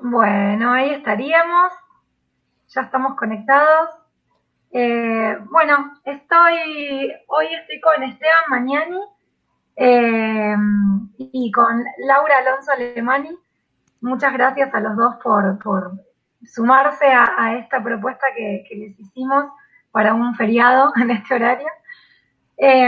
Bueno, ahí estaríamos, ya estamos conectados. Bueno, hoy estoy con Esteban Magnani eh, y con Laura Alonso Alemani. Muchas gracias a los dos por sumarse a esta propuesta que les hicimos para un feriado en este horario. Eh,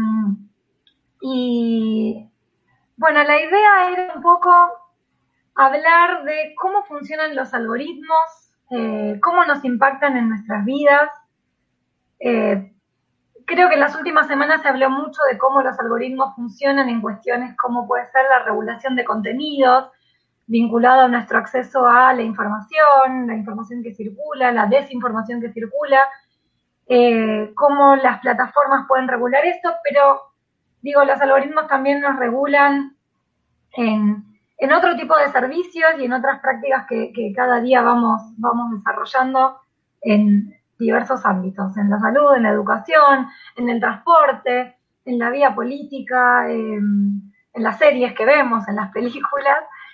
y bueno, la idea era un poco hablar de cómo funcionan los algoritmos, cómo nos impactan en nuestras vidas. Eh, Creo que en las últimas semanas se habló mucho de cómo los algoritmos funcionan en cuestiones como puede ser la regulación de contenidos, vinculado a nuestro acceso a la información que circula, la desinformación que circula, cómo las plataformas pueden regular esto, pero digo, los algoritmos también nos regulan en otro tipo de servicios y en otras prácticas que cada día vamos desarrollando en diversos ámbitos, en la salud, en la educación, en el transporte, en la vía política, en las series que vemos, en las películas,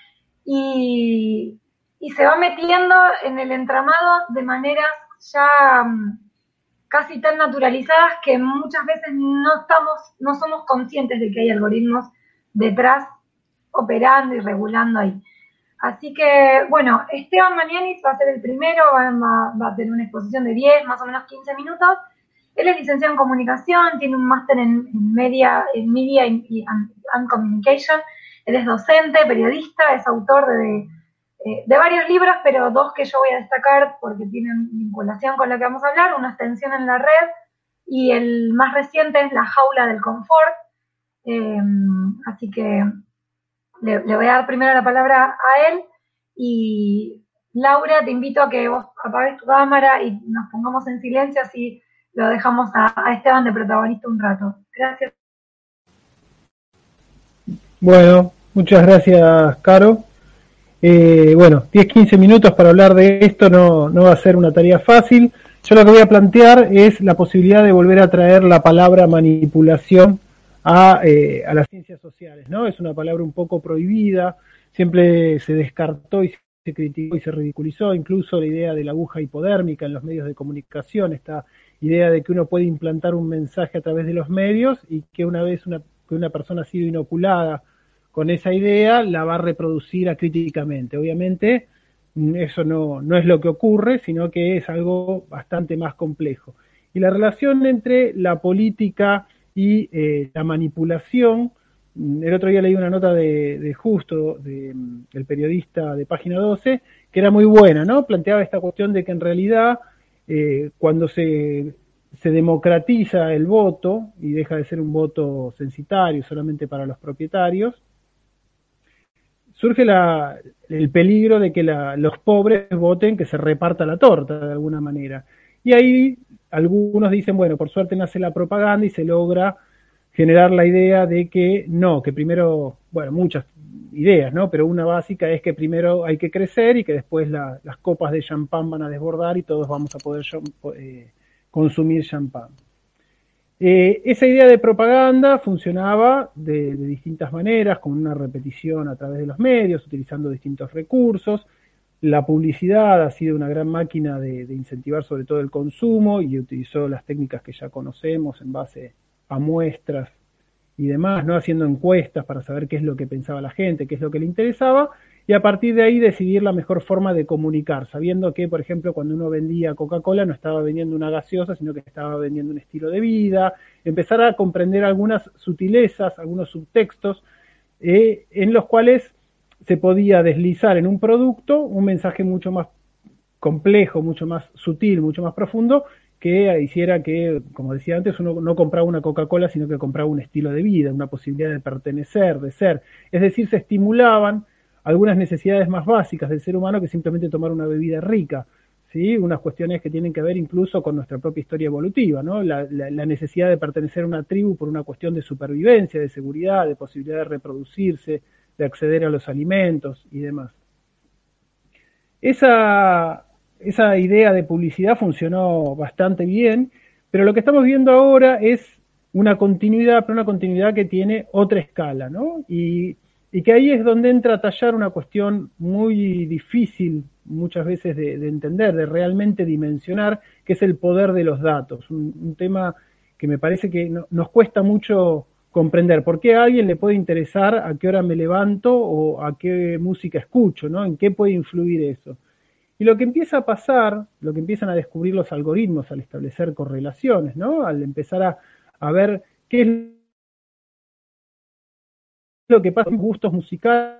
y, y se va metiendo en el entramado de maneras ya casi tan naturalizadas que muchas veces no somos conscientes de que hay algoritmos detrás operando y regulando ahí. Así que, bueno, Esteban Magnani va a ser el primero, va a tener una exposición de 10, más o menos 15 minutos. Él es licenciado en comunicación, tiene un máster en media and communication. Él es docente, periodista, es autor de varios libros, pero dos que yo voy a destacar porque tienen vinculación con lo que vamos a hablar. Una extensión en la red y el más reciente es La jaula del confort. Así que le voy a dar primero la palabra a él y Laura, te invito a que vos apagues tu cámara y nos pongamos en silencio, así lo dejamos a Esteban de protagonista un rato. Gracias. Bueno, muchas gracias, Caro. Bueno, 10-15 minutos para hablar de esto no va a ser una tarea fácil. Yo lo que voy a plantear es la posibilidad de volver a traer la palabra manipulación a las ciencias sociales, ¿no? Es una palabra un poco prohibida, siempre se descartó y se criticó y se ridiculizó, incluso la idea de la aguja hipodérmica en los medios de comunicación, esta idea de que uno puede implantar un mensaje a través de los medios y que una vez que una persona ha sido inoculada con esa idea, la va a reproducir acríticamente. Obviamente, eso no es lo que ocurre, sino que es algo bastante más complejo. Y la relación entre la política y la manipulación, el otro día leí una nota de Justo, el periodista de Página 12, que era muy buena, ¿no? Planteaba esta cuestión de que en realidad cuando se democratiza el voto y deja de ser un voto censitario solamente para los propietarios, surge el peligro de que los pobres voten, que se reparta la torta de alguna manera. Y ahí algunos dicen, bueno, por suerte nace la propaganda y se logra generar la idea de que no, que primero, bueno, muchas ideas, ¿no? Pero una básica es que primero hay que crecer y que después las copas de champán van a desbordar y todos vamos a poder consumir champán. Esa idea de propaganda funcionaba de distintas maneras, con una repetición a través de los medios, utilizando distintos recursos. La publicidad ha sido una gran máquina de incentivar sobre todo el consumo y utilizó las técnicas que ya conocemos en base a muestras y demás, ¿no? Haciendo encuestas para saber qué es lo que pensaba la gente, qué es lo que le interesaba, y a partir de ahí decidir la mejor forma de comunicar, sabiendo que, por ejemplo, cuando uno vendía Coca-Cola no estaba vendiendo una gaseosa, sino que estaba vendiendo un estilo de vida, empezar a comprender algunas sutilezas, algunos subtextos, en los cuales se podía deslizar en un producto un mensaje mucho más complejo, mucho más sutil, mucho más profundo, que hiciera que, como decía antes, uno no compraba una Coca-Cola, sino que compraba un estilo de vida, una posibilidad de pertenecer, de ser. Es decir, se estimulaban algunas necesidades más básicas del ser humano que simplemente tomar una bebida rica, ¿sí? Unas cuestiones que tienen que ver incluso con nuestra propia historia evolutiva, ¿no? La necesidad de pertenecer a una tribu por una cuestión de supervivencia, de seguridad, de posibilidad de reproducirse, de acceder a los alimentos y demás. Esa idea de publicidad funcionó bastante bien, pero lo que estamos viendo ahora es una continuidad, pero una continuidad que tiene otra escala, ¿no? Y y que ahí es donde entra a tallar una cuestión muy difícil muchas veces de entender, de realmente dimensionar, que es el poder de los datos, un tema que me parece que nos cuesta mucho comprender. ¿Por qué a alguien le puede interesar a qué hora me levanto o a qué música escucho, ¿no? ¿En qué puede influir eso? Y lo que empieza a pasar, lo que empiezan a descubrir los algoritmos al establecer correlaciones, ¿no? Al empezar a ver qué es lo que pasa con gustos musicales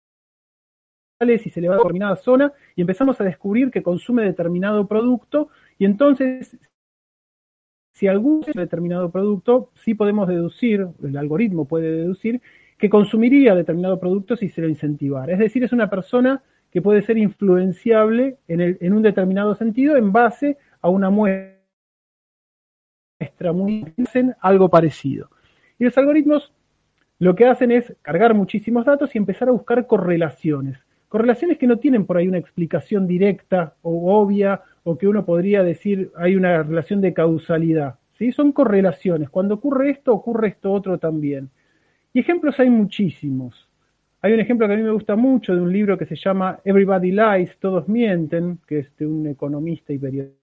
y se le va a determinada zona y empezamos a descubrir que consume determinado producto y entonces si algún determinado producto, sí podemos deducir, el algoritmo puede deducir, que consumiría determinado producto si se lo incentivara. Es decir, es una persona que puede ser influenciable en un determinado sentido en base a una muestra muy dicen algo parecido. Y los algoritmos lo que hacen es cargar muchísimos datos y empezar a buscar correlaciones. Correlaciones que no tienen por ahí una explicación directa o obvia o que uno podría decir hay una relación de causalidad. ¿Sí? Son correlaciones. Cuando ocurre esto otro también. Y ejemplos hay muchísimos. Hay un ejemplo que a mí me gusta mucho de un libro que se llama Everybody Lies, Todos Mienten, que es de un economista y periodista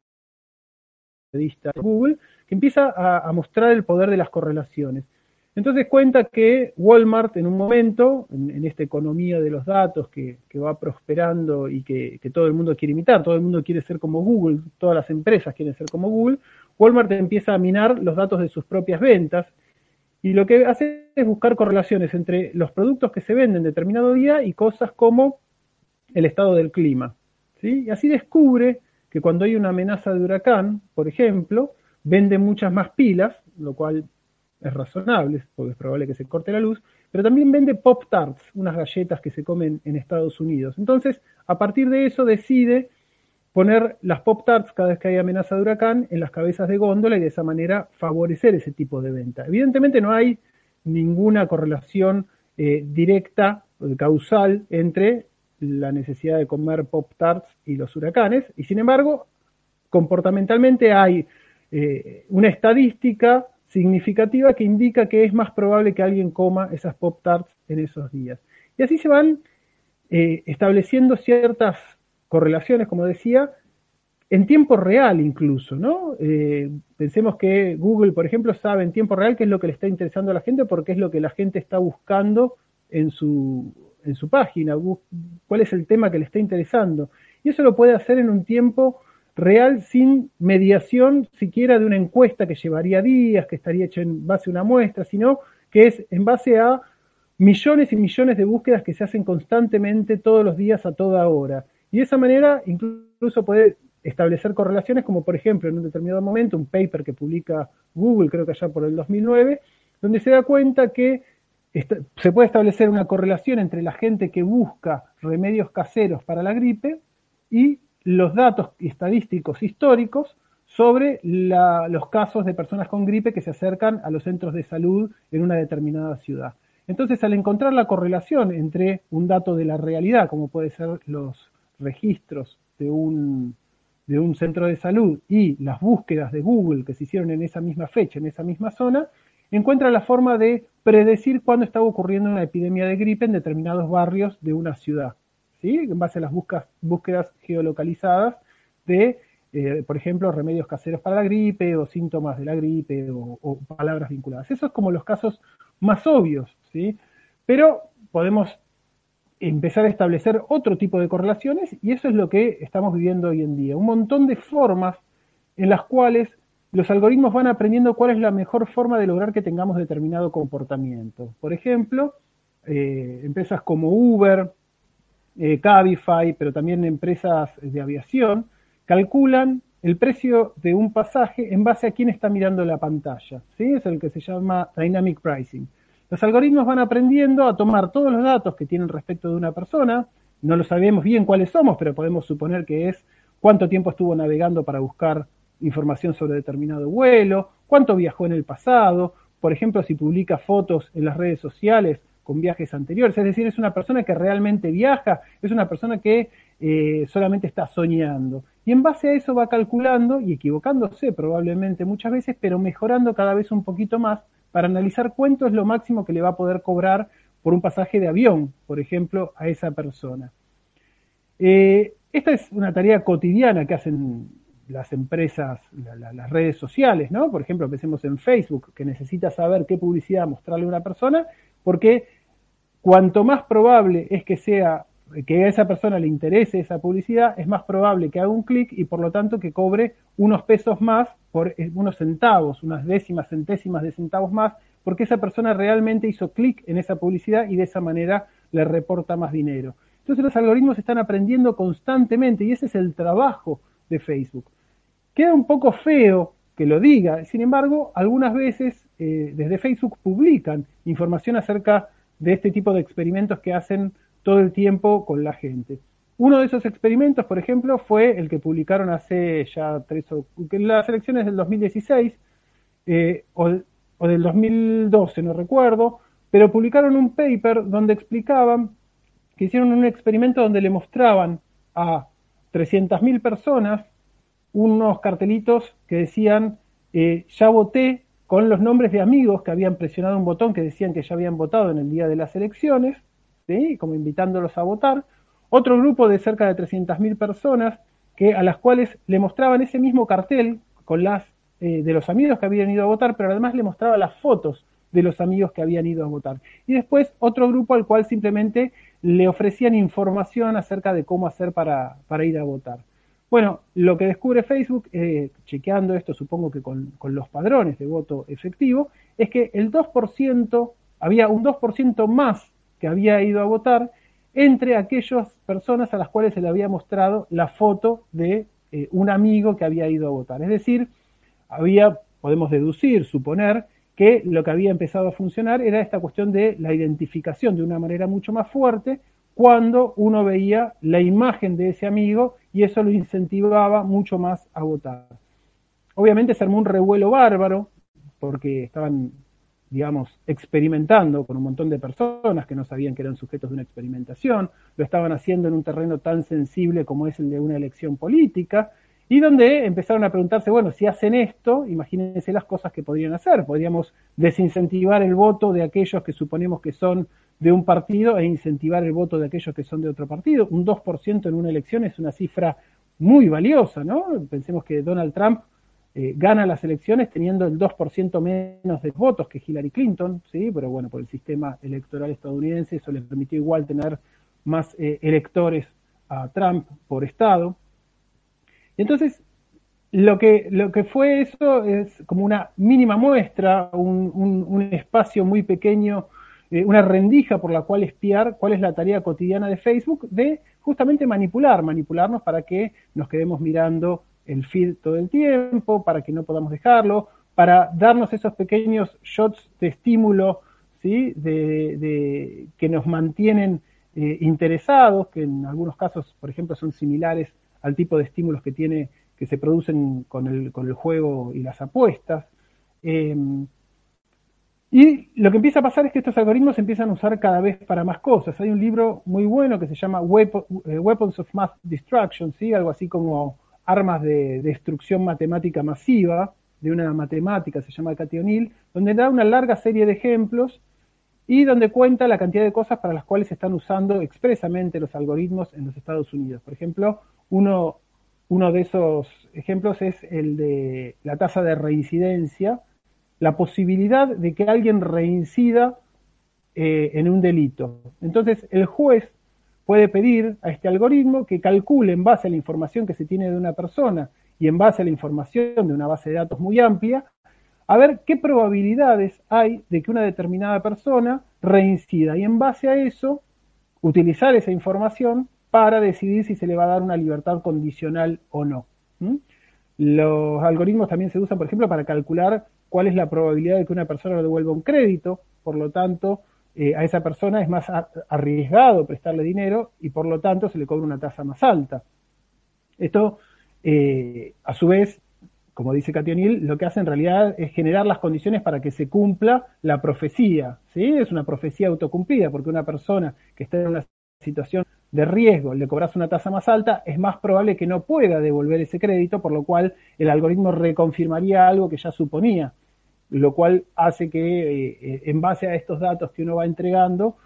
de Google, que empieza a mostrar el poder de las correlaciones. Entonces cuenta que Walmart en un momento, en esta economía de los datos que va prosperando y que todo el mundo quiere imitar, todo el mundo quiere ser como Google, todas las empresas quieren ser como Google, Walmart empieza a minar los datos de sus propias ventas y lo que hace es buscar correlaciones entre los productos que se venden en determinado día y cosas como el estado del clima. ¿Sí? Y así descubre que cuando hay una amenaza de huracán, por ejemplo, vende muchas más pilas, lo cual es razonable, porque es probable que se corte la luz, pero también vende Pop Tarts, unas galletas que se comen en Estados Unidos. Entonces, a partir de eso decide poner las Pop Tarts cada vez que hay amenaza de huracán en las cabezas de góndola y de esa manera favorecer ese tipo de venta. Evidentemente no hay ninguna correlación directa, causal, entre la necesidad de comer Pop Tarts y los huracanes, y sin embargo, comportamentalmente hay una estadística significativa que indica que es más probable que alguien coma esas Pop Tarts en esos días. Y así se van estableciendo ciertas correlaciones, como decía, en tiempo real incluso, ¿no? Pensemos que Google, por ejemplo, sabe en tiempo real qué es lo que le está interesando a la gente porque es lo que la gente está buscando en su página, cuál es el tema que le está interesando. Y eso lo puede hacer en un tiempo real sin mediación siquiera de una encuesta que llevaría días, que estaría hecha en base a una muestra, sino que es en base a millones y millones de búsquedas que se hacen constantemente todos los días a toda hora. Y de esa manera incluso puede establecer correlaciones como por ejemplo en un determinado momento un paper que publica Google, creo que allá por el 2009, donde se da cuenta que se puede establecer una correlación entre la gente que busca remedios caseros para la gripe y los datos estadísticos históricos sobre los casos de personas con gripe que se acercan a los centros de salud en una determinada ciudad. Entonces, al encontrar la correlación entre un dato de la realidad, como puede ser los registros de un centro de salud y las búsquedas de Google que se hicieron en esa misma fecha, en esa misma zona, encuentra la forma de predecir cuándo estaba ocurriendo una epidemia de gripe en determinados barrios de una ciudad, ¿sí? En base a las búsquedas geolocalizadas de, por ejemplo, remedios caseros para la gripe o síntomas de la gripe o palabras vinculadas. Esos como los casos más obvios, ¿sí? Pero podemos empezar a establecer otro tipo de correlaciones y eso es lo que estamos viviendo hoy en día. Un montón de formas en las cuales los algoritmos van aprendiendo cuál es la mejor forma de lograr que tengamos determinado comportamiento. Por ejemplo, empresas como Uber, Cabify, pero también empresas de aviación, calculan el precio de un pasaje en base a quién está mirando la pantalla. ¿Sí? Es el que se llama Dynamic Pricing. Los algoritmos van aprendiendo a tomar todos los datos que tienen respecto de una persona, no lo sabemos bien cuáles somos, pero podemos suponer que es cuánto tiempo estuvo navegando para buscar información sobre determinado vuelo, cuánto viajó en el pasado, por ejemplo, si publica fotos en las redes sociales con viajes anteriores, es decir, es una persona que realmente viaja, es una persona que solamente está soñando. Y en base a eso va calculando y equivocándose probablemente muchas veces, pero mejorando cada vez un poquito más para analizar cuánto es lo máximo que le va a poder cobrar por un pasaje de avión, por ejemplo, a esa persona. Esta es una tarea cotidiana que hacen las empresas, las redes sociales, ¿no? Por ejemplo, pensemos en Facebook, que necesita saber qué publicidad mostrarle a una persona, porque cuanto más probable es que a esa persona le interese esa publicidad, es más probable que haga un clic y por lo tanto que cobre unos pesos más por unos centavos, unas décimas, centésimas de centavos más, porque esa persona realmente hizo clic en esa publicidad y de esa manera le reporta más dinero. Entonces los algoritmos están aprendiendo constantemente y ese es el trabajo de Facebook. Queda un poco feo que lo diga, sin embargo, algunas veces desde Facebook publican información acerca de este tipo de experimentos que hacen todo el tiempo con la gente. Uno de esos experimentos, por ejemplo, fue el que publicaron hace ya las elecciones del 2016 o del 2012, no recuerdo, pero publicaron un paper donde explicaban que hicieron un experimento donde le mostraban a 300.000 personas unos cartelitos que decían ya voté, con los nombres de amigos que habían presionado un botón que decían que ya habían votado en el día de las elecciones, ¿sí? Como invitándolos a votar. Otro grupo de cerca de 300.000 personas a las cuales le mostraban ese mismo cartel con de los amigos que habían ido a votar, pero además le mostraba las fotos de los amigos que habían ido a votar. Y después otro grupo al cual simplemente le ofrecían información acerca de cómo hacer para ir a votar. Bueno, lo que descubre Facebook, chequeando esto supongo que con los padrones de voto efectivo, es que había un 2% más que había ido a votar entre aquellas personas a las cuales se le había mostrado la foto de un amigo que había ido a votar. Es decir, podemos deducir, suponer, que lo que había empezado a funcionar era esta cuestión de la identificación de una manera mucho más fuerte cuando uno veía la imagen de ese amigo y eso lo incentivaba mucho más a votar. Obviamente se armó un revuelo bárbaro porque estaban, digamos, experimentando con un montón de personas que no sabían que eran sujetos de una experimentación, lo estaban haciendo en un terreno tan sensible como es el de una elección política, y donde empezaron a preguntarse, bueno, si hacen esto, imagínense las cosas que podrían hacer. Podríamos desincentivar el voto de aquellos que suponemos que son de un partido e incentivar el voto de aquellos que son de otro partido. Un 2% en una elección es una cifra muy valiosa, ¿no? Pensemos que Donald Trump gana las elecciones teniendo el 2% menos de votos que Hillary Clinton, ¿sí? Pero bueno, por el sistema electoral estadounidense eso le permitió igual tener más electores a Trump por estado. Entonces, lo que fue eso es como una mínima muestra, un espacio muy pequeño, una rendija por la cual espiar cuál es la tarea cotidiana de Facebook de justamente manipularnos para que nos quedemos mirando el feed todo el tiempo, para que no podamos dejarlo, para darnos esos pequeños shots de estímulo, ¿sí? Que nos mantienen interesados, que en algunos casos, por ejemplo, son similares al tipo de estímulos que se producen con el juego y las apuestas. Y lo que empieza a pasar es que estos algoritmos se empiezan a usar cada vez para más cosas. Hay un libro muy bueno que se llama Weapons of Mass Destruction, ¿sí? Algo así como armas de destrucción matemática masiva, de una matemática, se llama Cathy O'Neil, donde da una larga serie de ejemplos y donde cuenta la cantidad de cosas para las cuales se están usando expresamente los algoritmos en los Estados Unidos. Por ejemplo, uno de esos ejemplos es el de la tasa de reincidencia, la posibilidad de que alguien reincida en un delito. Entonces, el juez puede pedir a este algoritmo que calcule en base a la información que se tiene de una persona y en base a la información de una base de datos muy amplia, a ver qué probabilidades hay de que una determinada persona reincida y en base a eso utilizar esa información para decidir si se le va a dar una libertad condicional o no. Los algoritmos también se usan, por ejemplo, para calcular cuál es la probabilidad de que una persona le devuelva un crédito, por lo tanto, a esa persona es más arriesgado prestarle dinero y por lo tanto se le cobra una tasa más alta. Esto, a su vez, como dice Cathy O'Neil, lo que hace en realidad es generar las condiciones para que se cumpla la profecía, ¿sí? Es una profecía autocumplida, porque una persona que está en una situación de riesgo, le cobras una tasa más alta, es más probable que no pueda devolver ese crédito, por lo cual el algoritmo reconfirmaría algo que ya suponía, lo cual hace que en base a estos datos que uno va entregando,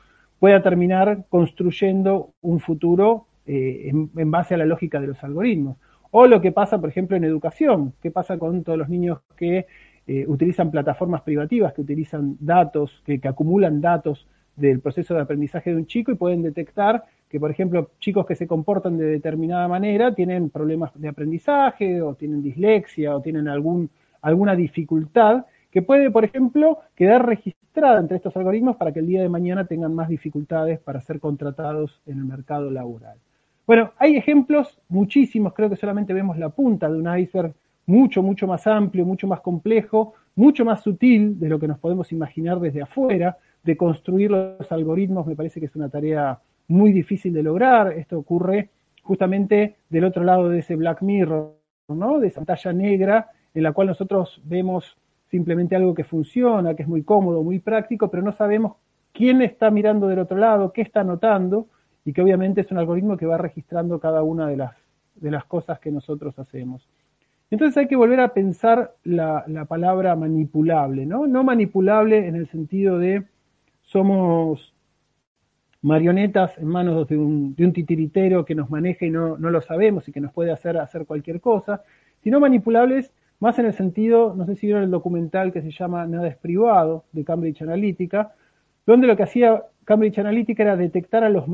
pueda terminar construyendo un futuro en base a la lógica de los algoritmos. O lo que pasa, por ejemplo, en educación. ¿Qué pasa con todos los niños que utilizan plataformas privativas, que utilizan datos, que acumulan datos del proceso de aprendizaje de un chico y pueden detectar que, por ejemplo, chicos que se comportan de determinada manera tienen problemas de aprendizaje o tienen dislexia o tienen alguna dificultad que puede, por ejemplo, quedar registrada entre estos algoritmos para que el día de mañana tengan más dificultades para ser contratados en el mercado laboral. Bueno, hay ejemplos muchísimos, creo que solamente vemos la punta de un iceberg mucho, mucho más amplio, mucho más complejo, mucho más sutil de lo que nos podemos imaginar desde afuera. De construir los algoritmos me parece que es una tarea muy difícil de lograr. Esto ocurre justamente del otro lado de ese Black Mirror, ¿no? De esa pantalla negra en la cual nosotros vemos simplemente algo que funciona, que es muy cómodo, muy práctico, pero no sabemos quién está mirando del otro lado, qué está anotando, y que obviamente es un algoritmo que va registrando cada una de las cosas que nosotros hacemos. Entonces hay que volver a pensar la palabra manipulable, ¿no? No manipulable en el sentido de somos marionetas en manos de un titiritero que nos maneja y no lo sabemos y que nos puede hacer cualquier cosa, sino manipulables más en el sentido, no sé si vieron el documental que se llama Nada es privado, de Cambridge Analytica, donde lo que hacía Cambridge Analytica era detectar a los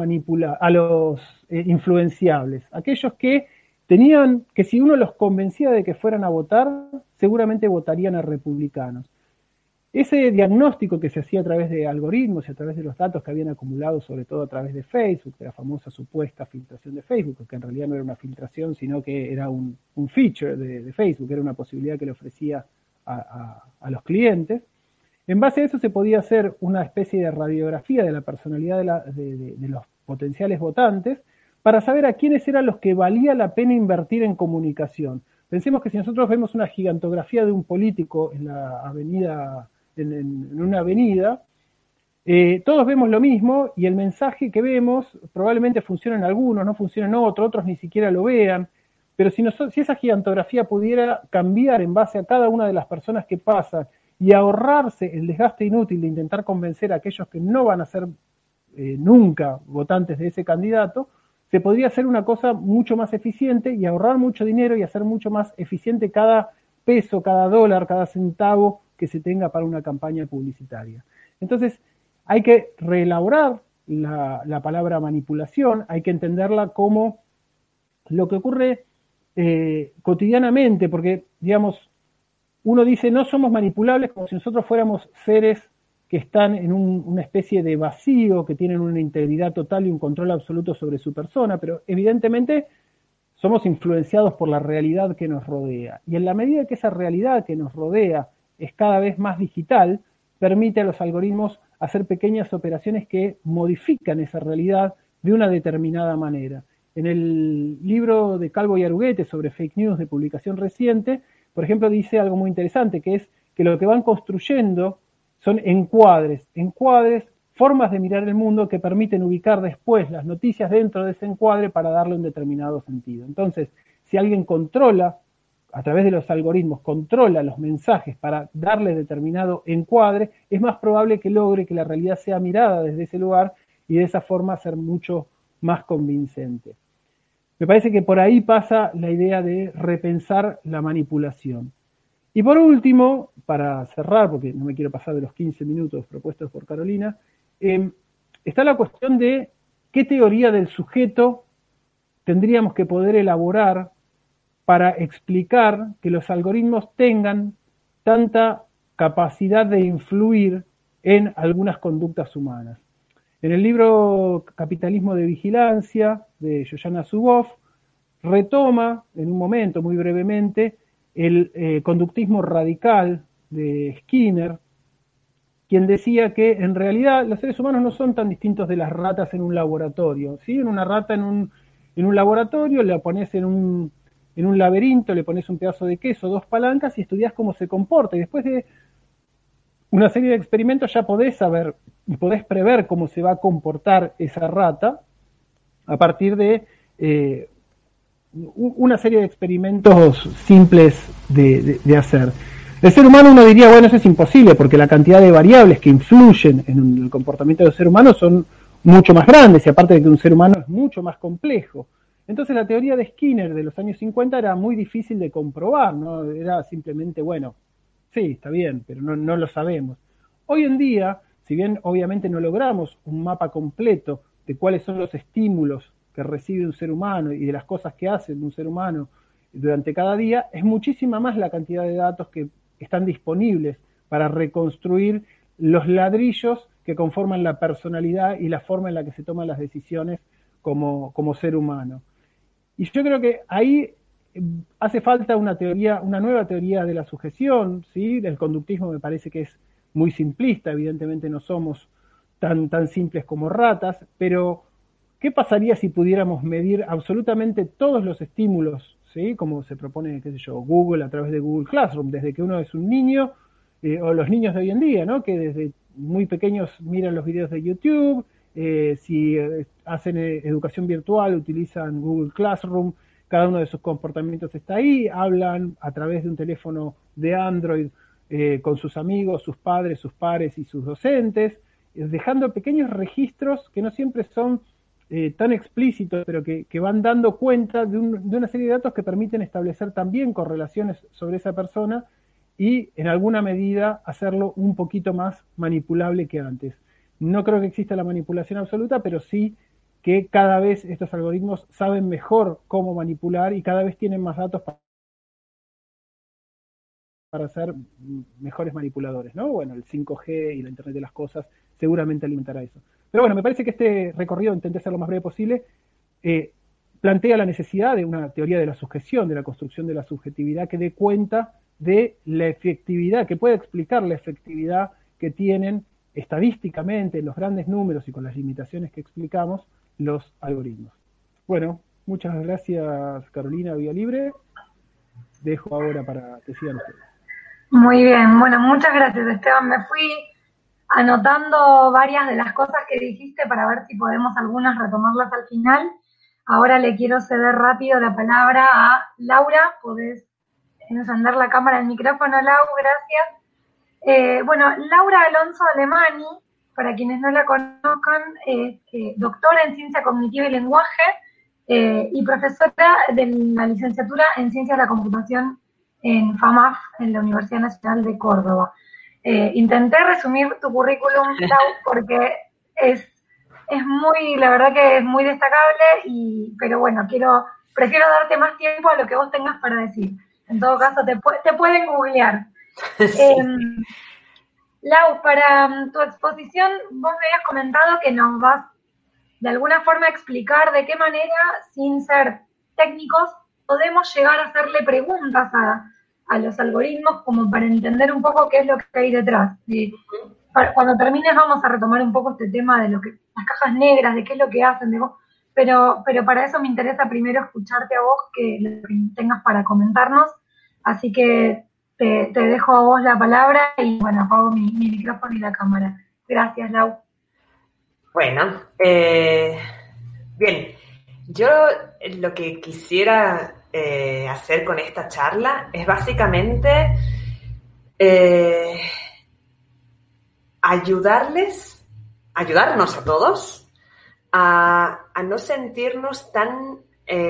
influenciables, aquellos que tenían, que si uno los convencía de que fueran a votar, seguramente votarían a republicanos. Ese diagnóstico que se hacía a través de algoritmos y a través de los datos que habían acumulado, sobre todo a través de Facebook, de la famosa supuesta filtración de Facebook, que en realidad no era una filtración, sino que era un feature de Facebook, era una posibilidad que le ofrecía a los clientes. En base a eso se podía hacer una especie de radiografía de la personalidad de los potenciales votantes para saber a quiénes eran los que valía la pena invertir en comunicación. Pensemos que si nosotros vemos una gigantografía de un político en la avenida, en una avenida, todos vemos lo mismo y el mensaje que vemos probablemente funciona en algunos, no funciona en otros ni siquiera lo vean, pero si esa gigantografía pudiera cambiar en base a cada una de las personas que pasan y ahorrarse el desgaste inútil de intentar convencer a aquellos que no van a ser nunca votantes de ese candidato, se podría hacer una cosa mucho más eficiente y ahorrar mucho dinero y hacer mucho más eficiente cada peso, cada dólar, cada centavo que se tenga para una campaña publicitaria. Entonces, hay que reelaborar la palabra manipulación, hay que entenderla como lo que ocurre cotidianamente, porque, digamos, uno dice no somos manipulables como si nosotros fuéramos seres que están en una especie de vacío, que tienen una integridad total y un control absoluto sobre su persona, pero evidentemente somos influenciados por la realidad que nos rodea. Y en la medida que esa realidad que nos rodea es cada vez más digital, permite a los algoritmos hacer pequeñas operaciones que modifican esa realidad de una determinada manera. En el libro de Calvo y Aruguete sobre fake news de publicación reciente, por ejemplo, dice algo muy interesante, que es que lo que van construyendo son encuadres, formas de mirar el mundo que permiten ubicar después las noticias dentro de ese encuadre para darle un determinado sentido. Entonces, si alguien controla, a través de los algoritmos, controla los mensajes para darle determinado encuadre, es más probable que logre que la realidad sea mirada desde ese lugar y de esa forma ser mucho más convincente. Me parece que por ahí pasa la idea de repensar la manipulación. Y por último, para cerrar, porque no me quiero pasar de los 15 minutos propuestos por Carolina, está la cuestión de qué teoría del sujeto tendríamos que poder elaborar para explicar que los algoritmos tengan tanta capacidad de influir en algunas conductas humanas. En el libro Capitalismo de Vigilancia, de Shoshana Zuboff, retoma en un momento, muy brevemente, el conductismo radical de Skinner, quien decía que en realidad los seres humanos no son tan distintos de las ratas en un laboratorio. ¿Sí? En una rata en un laboratorio la pones en un laberinto, le pones un pedazo de queso, 2 palancas y estudias cómo se comporta. Y después de una serie de experimentos ya podés saber y podés prever cómo se va a comportar esa rata a partir de una serie de experimentos simples de hacer. El ser humano, uno diría, bueno, eso es imposible porque la cantidad de variables que influyen en el comportamiento del ser humano son mucho más grandes, y aparte de que un ser humano es mucho más complejo. Entonces la teoría de Skinner de los años 50 era muy difícil de comprobar, ¿no? Era simplemente, bueno, sí, está bien, pero no lo sabemos. Hoy en día, si bien obviamente no logramos un mapa completo de cuáles son los estímulos que recibe un ser humano y de las cosas que hace un ser humano durante cada día, es muchísima más la cantidad de datos que están disponibles para reconstruir los ladrillos que conforman la personalidad y la forma en la que se toman las decisiones como ser humano. Y yo creo que ahí hace falta una nueva teoría de la sujeción, ¿sí? El conductismo me parece que es muy simplista, evidentemente no somos tan simples como ratas, pero ¿qué pasaría si pudiéramos medir absolutamente todos los estímulos, ¿sí? Como se propone, qué sé yo, Google a través de Google Classroom, desde que uno es un niño, o los niños de hoy en día, ¿no? Que desde muy pequeños miran los videos de YouTube, si hacen educación virtual, utilizan Google Classroom, cada uno de sus comportamientos está ahí, hablan a través de un teléfono de Android con sus amigos, sus padres, sus pares y sus docentes, dejando pequeños registros que no siempre son tan explícitos, pero que van dando cuenta de una serie de datos que permiten establecer también correlaciones sobre esa persona y en alguna medida hacerlo un poquito más manipulable que antes. No creo que exista la manipulación absoluta, pero sí que cada vez estos algoritmos saben mejor cómo manipular y cada vez tienen más datos para ser mejores manipuladores, ¿no? Bueno, el 5G y la Internet de las cosas seguramente alimentará eso. Pero bueno, me parece que este recorrido, intenté ser lo más breve posible, plantea la necesidad de una teoría de la sujeción, de la construcción de la subjetividad que dé cuenta de la efectividad, que pueda explicar la efectividad que tienen estadísticamente en los grandes números y con las limitaciones que explicamos los algoritmos. Bueno, muchas gracias Carolina Vía Libre. Dejo ahora para que sigan ustedes. Muy bien, bueno, muchas gracias Esteban. Me fui anotando varias de las cosas que dijiste para ver si podemos algunas retomarlas al final. Ahora le quiero ceder rápido la palabra a Laura. Podés encender la cámara, el micrófono, Lau, gracias. Bueno, Laura Alonso Alemani, para quienes no la conozcan, es doctora en Ciencia Cognitiva y Lenguaje y profesora de la licenciatura en Ciencias de la Computación en FAMAF, en la Universidad Nacional de Córdoba. Intenté resumir tu currículum, Lau, porque es muy, la verdad que es muy destacable, pero bueno, prefiero darte más tiempo a lo que vos tengas para decir. En todo caso, te pueden googlear. Sí. Lau, para tu exposición, vos me habías comentado que nos vas de alguna forma a explicar de qué manera, sin ser técnicos, podemos llegar a hacerle preguntas a los algoritmos como para entender un poco qué es lo que hay detrás. Cuando termines vamos a retomar un poco este tema de las cajas negras, de qué es lo que hacen, pero para eso me interesa primero escucharte a vos, que lo que tengas para comentarnos. Así que te dejo a vos la palabra y bueno, apago mi micrófono y la cámara. Gracias, Lau. Bueno, bien, yo lo que quisiera hacer con esta charla es básicamente ayudarnos a todos a no sentirnos tan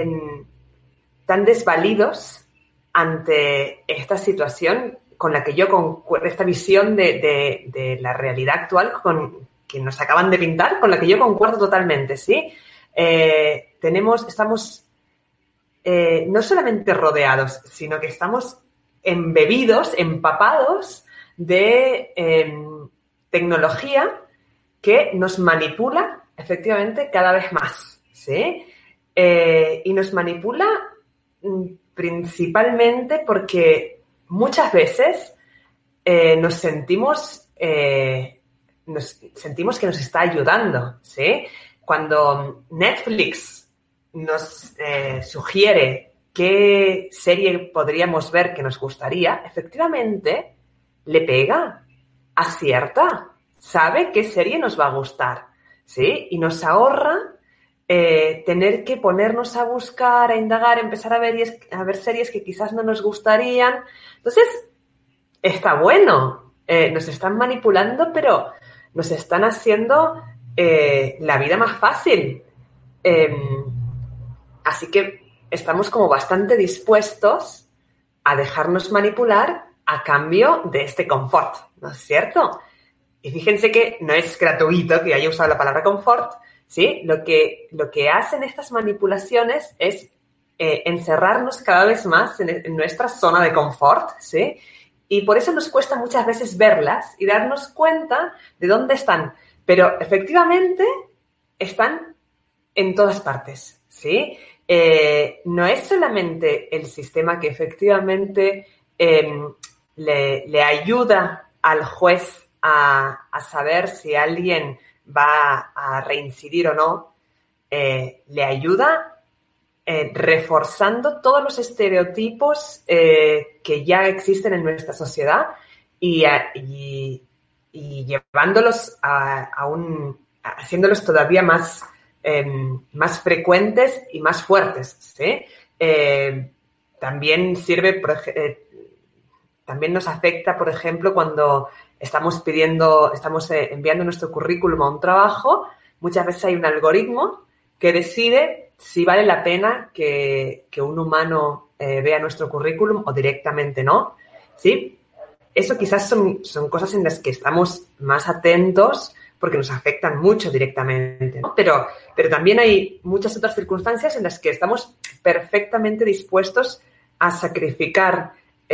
desvalidos ante esta situación con la que esta visión de la realidad actual que nos acaban de pintar, con la que yo concuerdo totalmente, ¿sí? Estamos no solamente rodeados, sino que estamos embebidos, empapados de tecnología que nos manipula efectivamente cada vez más, ¿sí? Y nos manipula principalmente porque muchas veces nos sentimos que nos está ayudando, ¿sí? Cuando Netflix nos sugiere qué serie podríamos ver que nos gustaría, efectivamente le pega, acierta, sabe qué serie nos va a gustar, ¿sí? Y nos ahorra tener que ponernos a buscar, a indagar, empezar a ver series que quizás no nos gustarían. Entonces, está bueno. Nos están manipulando, pero nos están haciendo la vida más fácil. Así que estamos como bastante dispuestos a dejarnos manipular a cambio de este confort, ¿no es cierto? Y fíjense que no es gratuito que haya usado la palabra confort, ¿sí? Lo que hacen estas manipulaciones es encerrarnos cada vez más en nuestra zona de confort, ¿sí? Y por eso nos cuesta muchas veces verlas y darnos cuenta de dónde están. Pero efectivamente están en todas partes, ¿sí? No es solamente el sistema que efectivamente le ayuda al juez a saber si alguien va a reincidir o no, le ayuda reforzando todos los estereotipos que ya existen en nuestra sociedad y llevándolos haciéndolos todavía más frecuentes y más fuertes, ¿sí? También sirve, también nos afecta, por ejemplo, cuando estamos enviando nuestro currículum a un trabajo, muchas veces hay un algoritmo que decide si vale la pena que un humano vea nuestro currículum o directamente no, ¿sí? Eso quizás son cosas en las que estamos más atentos porque nos afectan mucho directamente, ¿no? Pero también hay muchas otras circunstancias en las que estamos perfectamente dispuestos a sacrificar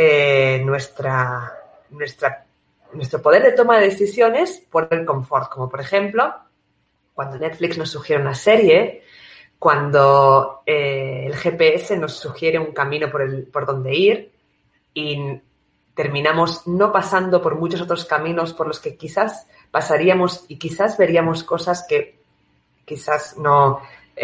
nuestro poder de toma de decisiones por el confort, como por ejemplo cuando Netflix nos sugiere una serie, cuando el GPS nos sugiere un camino por donde ir y terminamos no pasando por muchos otros caminos por los que quizás pasaríamos y quizás veríamos cosas que quizás no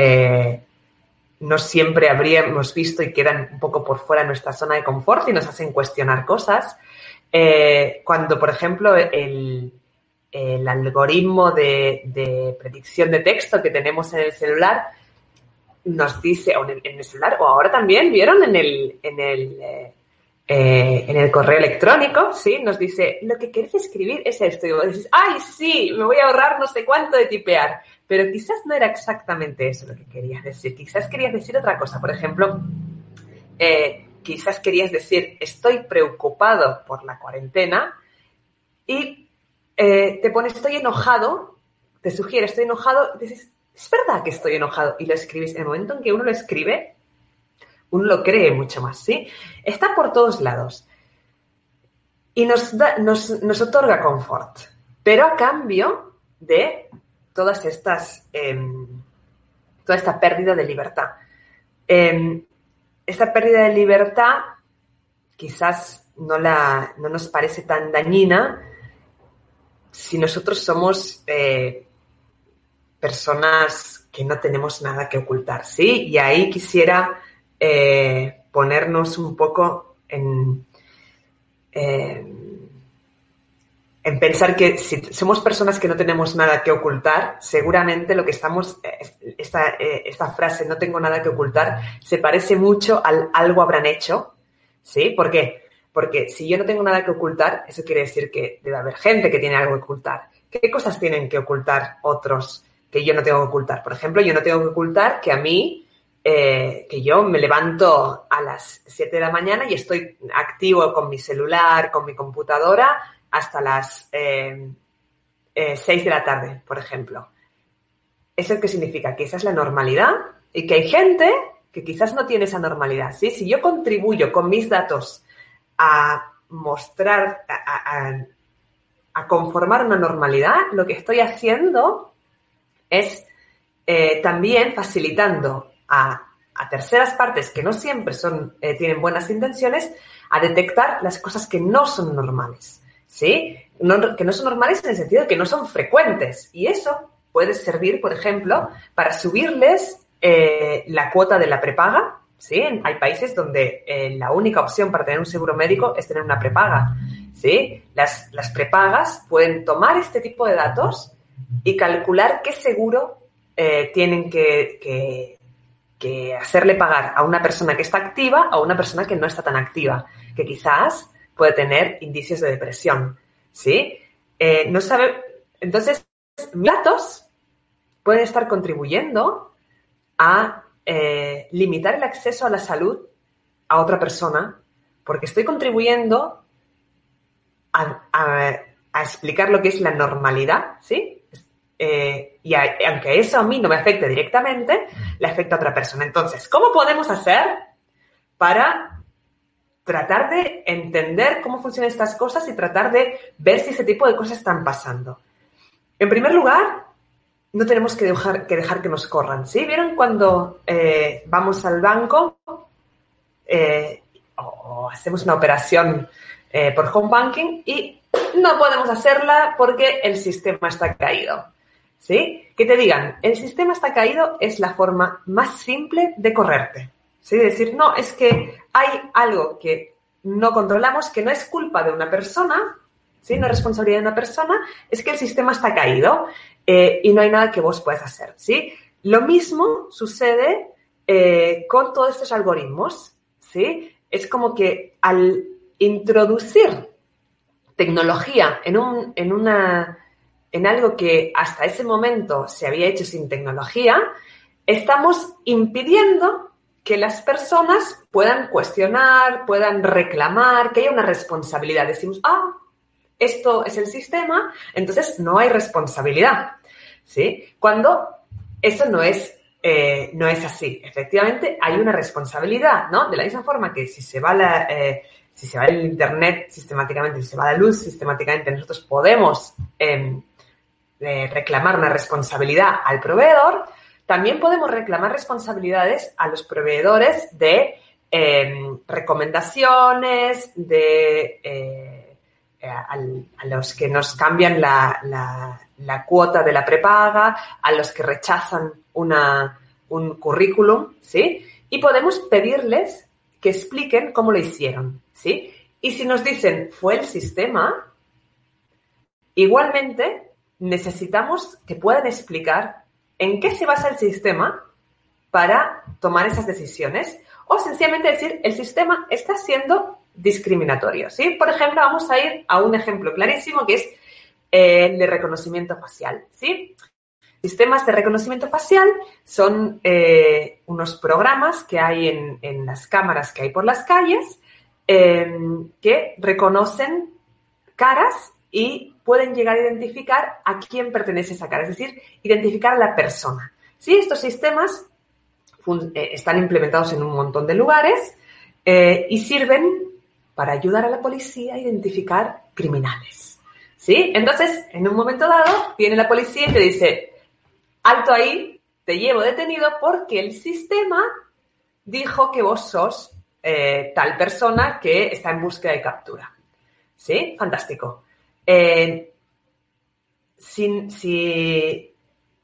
siempre habríamos visto y quedan un poco por fuera de nuestra zona de confort y nos hacen cuestionar cosas. Cuando, por ejemplo, el algoritmo de predicción de texto que tenemos en el celular nos dice, o en el celular, o ahora también, ¿vieron? En el correo electrónico, ¿sí? Nos dice, lo que quieres escribir es esto. Y vos decís, ¡ay, sí! Me voy a ahorrar no sé cuánto de tipear. Pero quizás no era exactamente eso lo que querías decir. Quizás querías decir otra cosa. Por ejemplo, quizás querías decir, estoy preocupado por la cuarentena y te pone, estoy enojado, te sugiere, estoy enojado, y dices, es verdad que estoy enojado. Y lo escribes. En el momento en que uno lo escribe, uno lo cree mucho más, ¿sí? Está por todos lados. Y nos otorga confort. Pero a cambio de toda esta pérdida de libertad. Esta pérdida de libertad quizás no nos parece tan dañina si nosotros somos personas que no tenemos nada que ocultar, ¿sí? Y ahí quisiera ponernos un poco en pensar que si somos personas que no tenemos nada que ocultar, seguramente lo que estamos, esta frase, no tengo nada que ocultar, se parece mucho al algo habrán hecho, ¿sí? ¿Por qué? Porque si yo no tengo nada que ocultar, eso quiere decir que debe haber gente que tiene algo que ocultar. ¿Qué cosas tienen que ocultar otros que yo no tengo que ocultar? Por ejemplo, yo no tengo que ocultar que a mí, que yo me levanto a las 7 de la mañana y estoy activo con mi celular, con mi computadora, hasta las 6 de la tarde, por ejemplo. ¿Eso qué significa? Que esa es la normalidad y que hay gente que quizás no tiene esa normalidad, ¿sí? Si yo contribuyo con mis datos a mostrar, a conformar una normalidad, lo que estoy haciendo es también facilitando a terceras partes que no siempre tienen buenas intenciones a detectar las cosas que no son normales, ¿sí? Que no son normales en el sentido de que no son frecuentes. Y eso puede servir, por ejemplo, para subirles la cuota de la prepaga, ¿sí? Hay países donde la única opción para tener un seguro médico es tener una prepaga, ¿sí? Las prepagas pueden tomar este tipo de datos y calcular qué seguro tienen que hacerle pagar a una persona que está activa o a una persona que no está tan activa, que quizás puede tener indicios de depresión, ¿sí? No sabe. Entonces, mis datos pueden estar contribuyendo a limitar el acceso a la salud a otra persona, porque estoy contribuyendo a explicar lo que es la normalidad, ¿sí? Y aunque eso a mí no me afecte directamente, le afecta a otra persona. Entonces, ¿cómo podemos hacer para tratar de entender cómo funcionan estas cosas y tratar de ver si ese tipo de cosas están pasando? En primer lugar, no tenemos que dejar que nos corran, ¿sí? ¿Vieron cuando vamos al banco o hacemos una operación por home banking y no podemos hacerla porque el sistema está caído? ¿Sí? Que te digan, el sistema está caído es la forma más simple de correrte. ¿Sí? Decir, no, es que hay algo que no controlamos, que no es culpa de una persona, ¿sí? No es responsabilidad de una persona, es que el sistema está caído y no hay nada que vos puedas hacer, ¿sí? Lo mismo sucede con todos estos algoritmos, ¿sí? Es como que al introducir tecnología en algo que hasta ese momento se había hecho sin tecnología, estamos impidiendo que las personas puedan cuestionar, puedan reclamar, que haya una responsabilidad. Decimos, esto es el sistema, entonces no hay responsabilidad, ¿sí? Cuando eso no es así. Efectivamente, hay una responsabilidad, ¿no? De la misma forma que si se va el internet sistemáticamente, si se va la luz sistemáticamente, nosotros podemos reclamar una responsabilidad al proveedor, también podemos reclamar responsabilidades a los proveedores de recomendaciones, a los que nos cambian la cuota de la prepaga, a los que rechazan un currículum, ¿sí? Y podemos pedirles que expliquen cómo lo hicieron, ¿sí? Y si nos dicen, fue el sistema, igualmente necesitamos que puedan explicar en qué se basa el sistema para tomar esas decisiones o sencillamente decir, el sistema está siendo discriminatorio, ¿sí? Por ejemplo, vamos a ir a un ejemplo clarísimo que es el de reconocimiento facial, ¿sí? Sistemas de reconocimiento facial son unos programas que hay en las cámaras que hay por las calles que reconocen caras y pueden llegar a identificar a quién pertenece esa cara, es decir, identificar a la persona. ¿Sí? Estos sistemas están implementados en un montón de lugares y sirven para ayudar a la policía a identificar criminales. ¿Sí? Entonces, en un momento dado, viene la policía y te dice, alto ahí, te llevo detenido porque el sistema dijo que vos sos tal persona que está en búsqueda de captura. ¿Sí? Fantástico. Si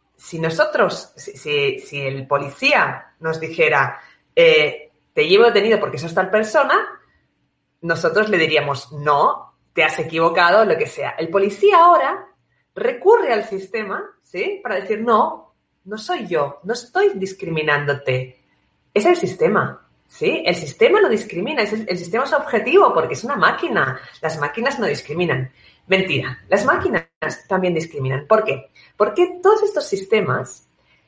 el policía nos dijera te llevo detenido porque sos tal persona, nosotros le diríamos no, te has equivocado, lo que sea. El policía ahora recurre al sistema, ¿sí? Para decir no soy yo, no estoy discriminándote, es el sistema. ¿Sí? El sistema no discrimina, el sistema es objetivo porque es una máquina. Las máquinas no discriminan. Mentira, las máquinas también discriminan. ¿Por qué? Porque todos estos sistemas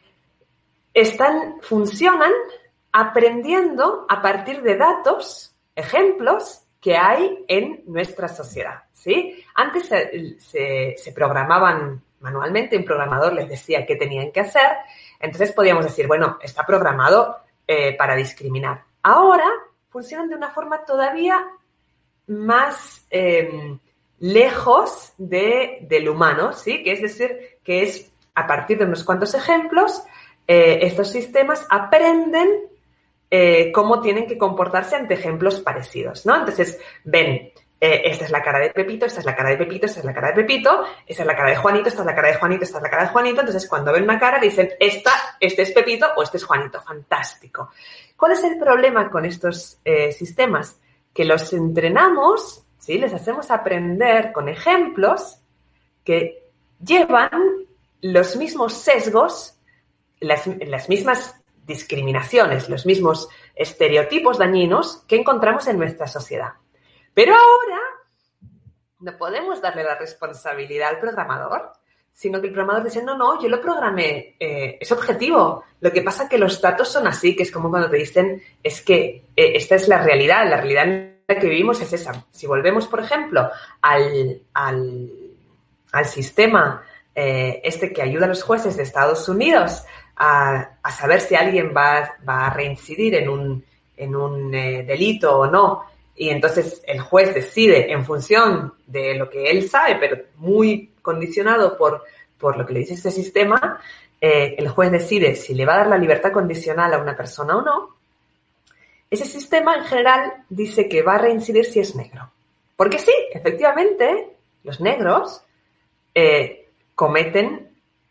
funcionan aprendiendo a partir de datos, ejemplos que hay en nuestra sociedad. ¿Sí? Antes se programaban manualmente, un programador les decía qué tenían que hacer, entonces podíamos decir, bueno, está programado para discriminar. Ahora funcionan de una forma todavía más lejos del humano, ¿sí? Que es decir, que es a partir de unos cuantos ejemplos, estos sistemas aprenden cómo tienen que comportarse ante ejemplos parecidos, ¿no? Entonces, ven, esta es la cara de Pepito, esta es la cara de Pepito, esta es la cara de Pepito, esta es la cara de Juanito, esta es la cara de Juanito, esta es la cara de Juanito. Entonces, cuando ven una cara, dicen, este es Pepito o este es Juanito. Fantástico. ¿Cuál es el problema con estos sistemas? Que los entrenamos, ¿sí? Les hacemos aprender con ejemplos que llevan los mismos sesgos, las mismas discriminaciones, los mismos estereotipos dañinos que encontramos en nuestra sociedad. Pero ahora no podemos darle la responsabilidad al programador, sino que el programador dice, no, yo lo programé, es objetivo. Lo que pasa es que los datos son así, que es como cuando te dicen, es que esta es la realidad en la que vivimos es esa. Si volvemos, por ejemplo, al sistema que ayuda a los jueces de Estados Unidos a saber si alguien va a reincidir en un delito o no, y entonces el juez decide en función de lo que él sabe, pero muy condicionado por lo que le dice este sistema, el juez decide si le va a dar la libertad condicional a una persona o no. Ese sistema en general dice que va a reincidir si es negro. Porque sí, efectivamente, los negros cometen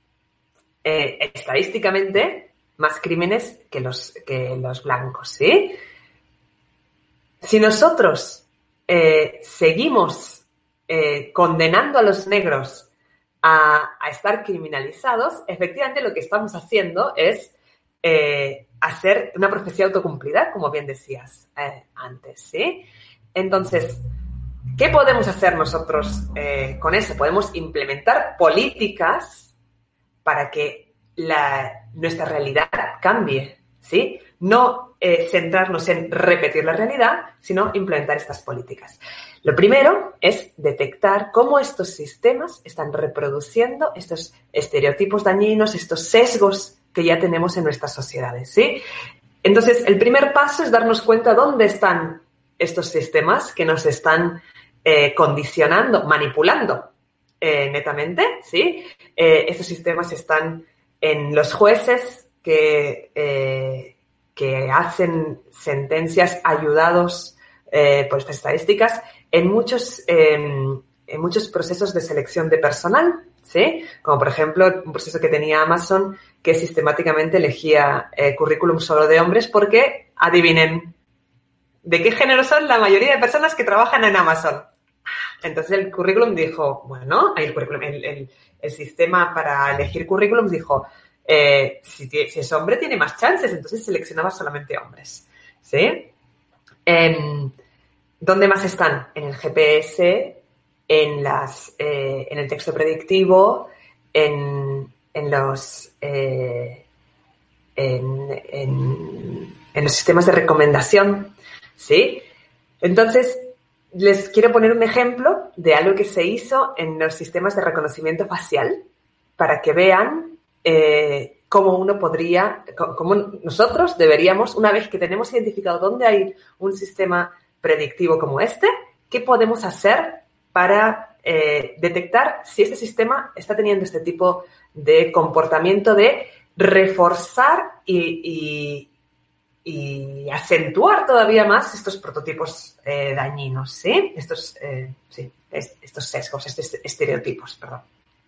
estadísticamente más crímenes que los blancos, ¿sí? Si nosotros seguimos condenando a los negros a estar criminalizados, efectivamente lo que estamos haciendo es hacer una profecía autocumplida, como bien decías antes, ¿sí? Entonces, ¿qué podemos hacer nosotros con eso? Podemos implementar políticas para que nuestra realidad cambie, ¿sí? No centrarnos en repetir la realidad, sino implementar estas políticas. Lo primero es detectar cómo estos sistemas están reproduciendo estos estereotipos dañinos, estos sesgos que ya tenemos en nuestras sociedades, ¿sí? Entonces, el primer paso es darnos cuenta dónde están estos sistemas que nos están condicionando, manipulando netamente, ¿sí? Estos sistemas están en los jueces que hacen sentencias ayudados por estas estadísticas, en muchos procesos de selección de personal, ¿sí? Como por ejemplo un proceso que tenía Amazon, que sistemáticamente elegía currículum solo de hombres porque, adivinen, ¿de qué género son la mayoría de personas que trabajan en Amazon? Entonces el currículum dijo, bueno, el sistema para elegir currículums dijo, si es hombre tiene más chances, entonces seleccionaba solamente hombres, ¿sí? ¿Dónde más están? En el GPS, en el texto predictivo, en los sistemas de recomendación, ¿sí? Entonces, les quiero poner un ejemplo de algo que se hizo en los sistemas de reconocimiento facial para que vean cómo nosotros deberíamos, una vez que tenemos identificado dónde hay un sistema predictivo como este, ¿qué podemos hacer para detectar si este sistema está teniendo este tipo de comportamiento de reforzar y acentuar todavía más estos prototipos dañinos, ¿sí? Estos sesgos, estos estereotipos, perdón.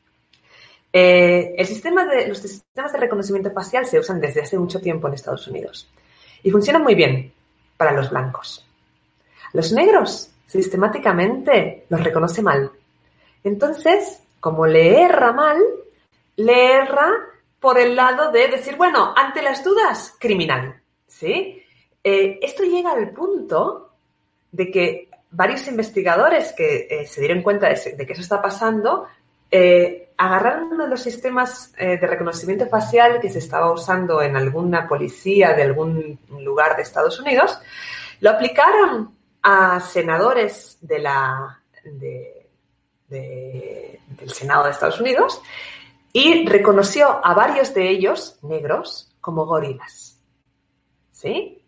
Los sistemas de reconocimiento facial se usan desde hace mucho tiempo en Estados Unidos y funcionan muy bien para los blancos. Los negros sistemáticamente los reconoce mal. Entonces, como le erra mal, le erra por el lado de decir, bueno, ante las dudas, criminal, ¿sí? Esto llega al punto de que varios investigadores que se dieron cuenta de que eso está pasando, agarraron uno de los sistemas de reconocimiento facial que se estaba usando en alguna policía de algún lugar de Estados Unidos, lo aplicaron a senadores del Senado de Estados Unidos y reconoció a varios de ellos, negros, como gorilas. ¿Sí?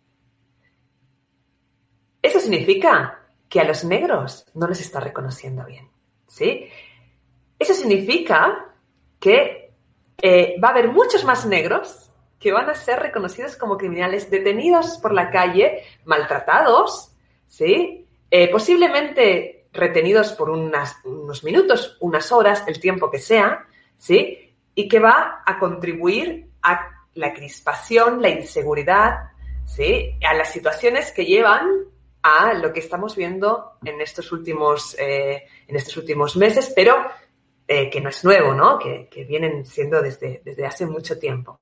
Eso significa que a los negros no les está reconociendo bien. ¿Sí? Eso significa que va a haber muchos más negros que van a ser reconocidos como criminales, detenidos por la calle, maltratados, ¿sí? Posiblemente retenidos por unos minutos, unas horas, el tiempo que sea, ¿sí? Y que va a contribuir a la crispación, la inseguridad, ¿sí? A las situaciones que llevan a lo que estamos viendo en estos últimos meses, pero que no es nuevo, ¿no? Que vienen siendo desde hace mucho tiempo.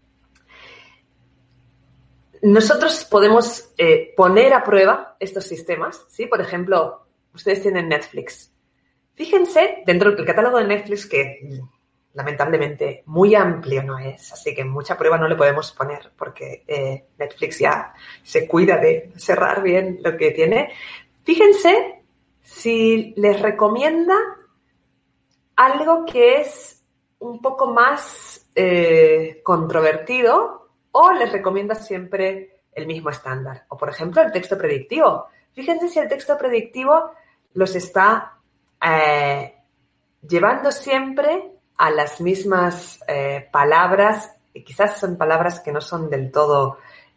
Nosotros podemos poner a prueba estos sistemas, ¿sí? Por ejemplo, ustedes tienen Netflix. Fíjense, dentro del catálogo de Netflix, que lamentablemente muy amplio no es, así que mucha prueba no le podemos poner porque Netflix ya se cuida de cerrar bien lo que tiene. Fíjense si les recomienda algo que es un poco más controvertido o les recomienda siempre el mismo estándar. O, por ejemplo, el texto predictivo. Fíjense si el texto predictivo los está llevando siempre a las mismas palabras, y quizás son palabras que no son del todo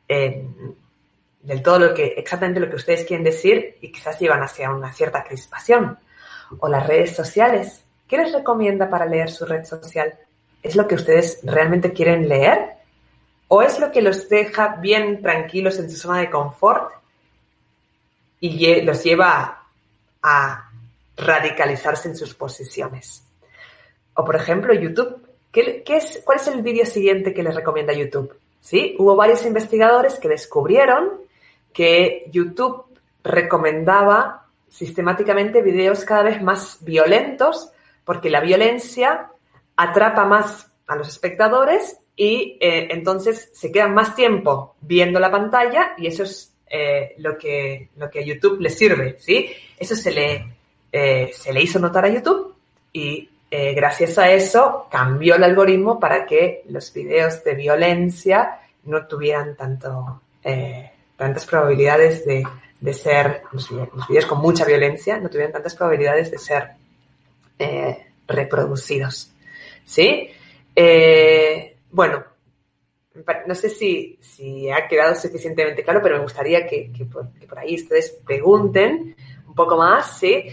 exactamente lo que ustedes quieren decir y quizás llevan hacia una cierta crispación. O las redes sociales. ¿Qué les recomienda para leer su red social? ¿Es lo que ustedes realmente quieren leer? ¿O es lo que los deja bien tranquilos en su zona de confort y los lleva a radicalizarse en sus posiciones? O, por ejemplo, YouTube. ¿Cuál es el vídeo siguiente que les recomienda YouTube? ¿Sí? Hubo varios investigadores que descubrieron que YouTube recomendaba sistemáticamente videos cada vez más violentos porque la violencia atrapa más a los espectadores y entonces se quedan más tiempo viendo la pantalla y eso es lo que a YouTube le sirve, ¿sí? Eso se le hizo notar a YouTube y gracias a eso cambió el algoritmo para que los videos de violencia no tuvieran tantas probabilidades de ser, los videos con mucha violencia no tuvieran tantas probabilidades de ser reproducidos, ¿sí? Bueno, no sé si ha quedado suficientemente claro, pero me gustaría que por ahí ustedes pregunten un poco más, ¿sí?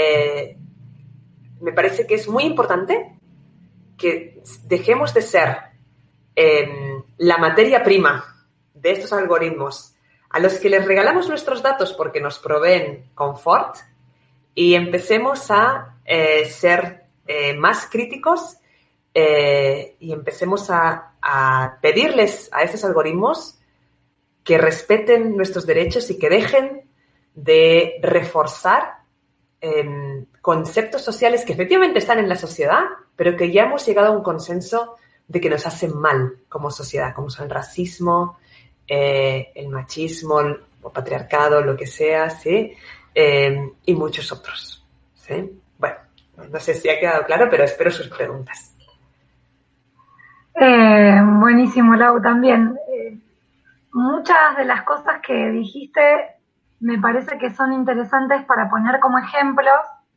Me parece que es muy importante que dejemos de ser la materia prima de estos algoritmos a los que les regalamos nuestros datos porque nos proveen confort y empecemos a ser más críticos y empecemos a pedirles a esos algoritmos que respeten nuestros derechos y que dejen de reforzar conceptos sociales que efectivamente están en la sociedad, pero que ya hemos llegado a un consenso de que nos hacen mal como sociedad, como son el racismo, el machismo, el patriarcado, lo que sea, ¿sí? Y muchos otros, ¿sí? Bueno, no sé si ha quedado claro, pero espero sus preguntas. Buenísimo, Lau, también. Muchas de las cosas que dijiste me parece que son interesantes para poner como ejemplos.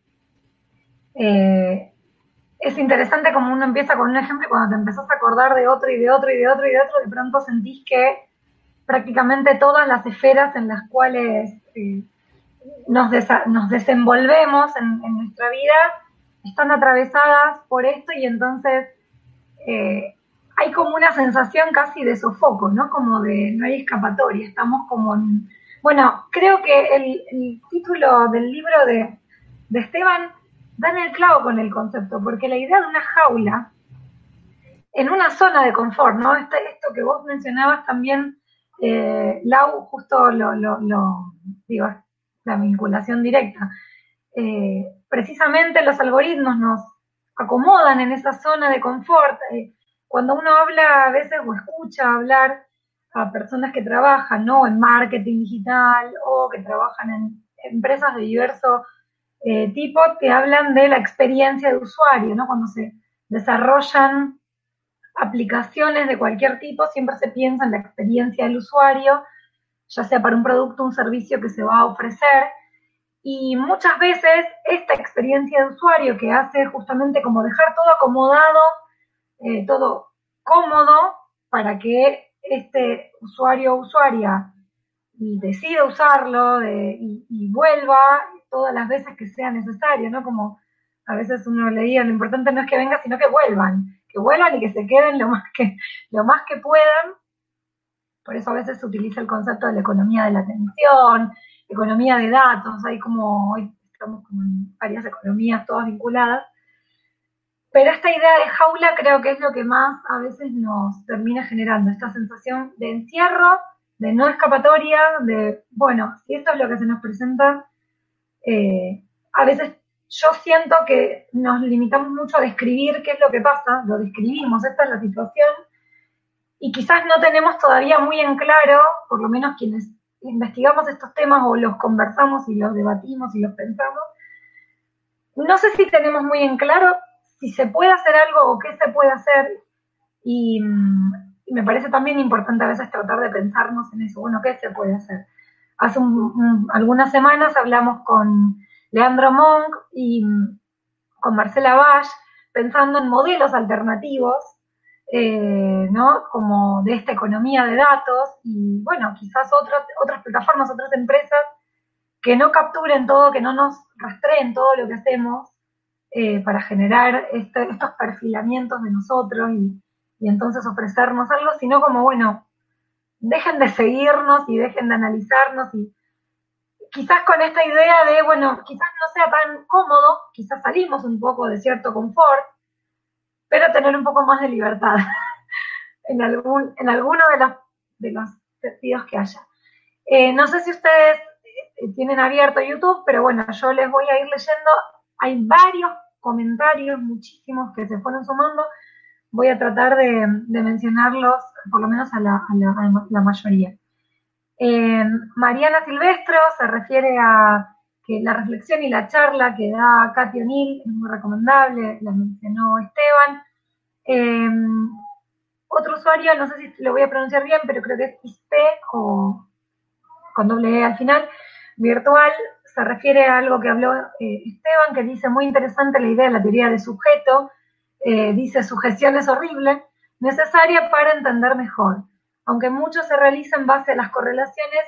Es interesante como uno empieza con un ejemplo y cuando te empezás a acordar de otro y de otro y de otro y de otro, de pronto sentís que prácticamente todas las esferas en las cuales nos desenvolvemos en nuestra vida están atravesadas por esto y entonces hay como una sensación casi de sofoco, ¿no? Como de no hay escapatoria, estamos como en... Bueno, creo que el título del libro de Esteban da en el clavo con el concepto, porque la idea de una jaula en una zona de confort, ¿no? Esto que vos mencionabas también, Lau, justo digo, la vinculación directa. Precisamente los algoritmos nos acomodan en esa zona de confort. Cuando uno habla a veces o escucha hablar a personas que trabajan, ¿no? En marketing digital o que trabajan en empresas de diverso tipo, te hablan de la experiencia de usuario, ¿no? Cuando se desarrollan aplicaciones de cualquier tipo, siempre se piensa en la experiencia del usuario, ya sea para un producto o un servicio que se va a ofrecer. Y muchas veces esta experiencia de usuario que hace justamente como dejar todo acomodado, todo cómodo para que este usuario o usuaria decida usarlo y vuelva todas las veces que sea necesario, ¿no? Como a veces uno leía, lo importante no es que venga, sino que vuelvan y que se queden lo más que puedan. Por eso a veces se utiliza el concepto de la economía de la atención, economía de datos, hay como, hoy estamos como en varias economías todas vinculadas, pero esta idea de jaula creo que es lo que más a veces nos termina generando, esta sensación de encierro, de no escapatoria, de, bueno, si esto es lo que se nos presenta, a veces yo siento que nos limitamos mucho a describir qué es lo que pasa, lo describimos, esta es la situación, y quizás no tenemos todavía muy en claro, por lo menos quienes investigamos estos temas o los conversamos y los debatimos y los pensamos, no sé si tenemos muy en claro si se puede hacer algo o qué se puede hacer, y me parece también importante a veces tratar de pensarnos en eso, bueno, ¿qué se puede hacer? Hace algunas semanas hablamos con Leandro Monk y con Marcela Bach, pensando en modelos alternativos, ¿no? Como de esta economía de datos, y bueno, quizás otras plataformas, otras empresas que no capturen todo, que no nos rastreen todo lo que hacemos para generar estos perfilamientos de nosotros y entonces ofrecernos algo, sino como, bueno, dejen de seguirnos y dejen de analizarnos y quizás con esta idea de, bueno, quizás no sea tan cómodo, quizás salimos un poco de cierto confort, pero tener un poco más de libertad en alguno de los sentidos que haya. No sé si ustedes tienen abierto YouTube, pero bueno, yo les voy a ir leyendo. Hay varios comentarios, muchísimos que se fueron sumando. Voy a tratar de mencionarlos, por lo menos a la mayoría. Mariana Silvestro se refiere a que la reflexión y la charla que da Katy O'Neill es muy recomendable, la mencionó Esteban. Otro usuario, no sé si lo voy a pronunciar bien, pero creo que es Ispe o con doble E al final, virtual, se refiere a algo que habló Esteban, que dice muy interesante la idea de la teoría de sujeto, dice sugestión es horrible, necesaria para entender mejor, aunque mucho se realiza en base a las correlaciones,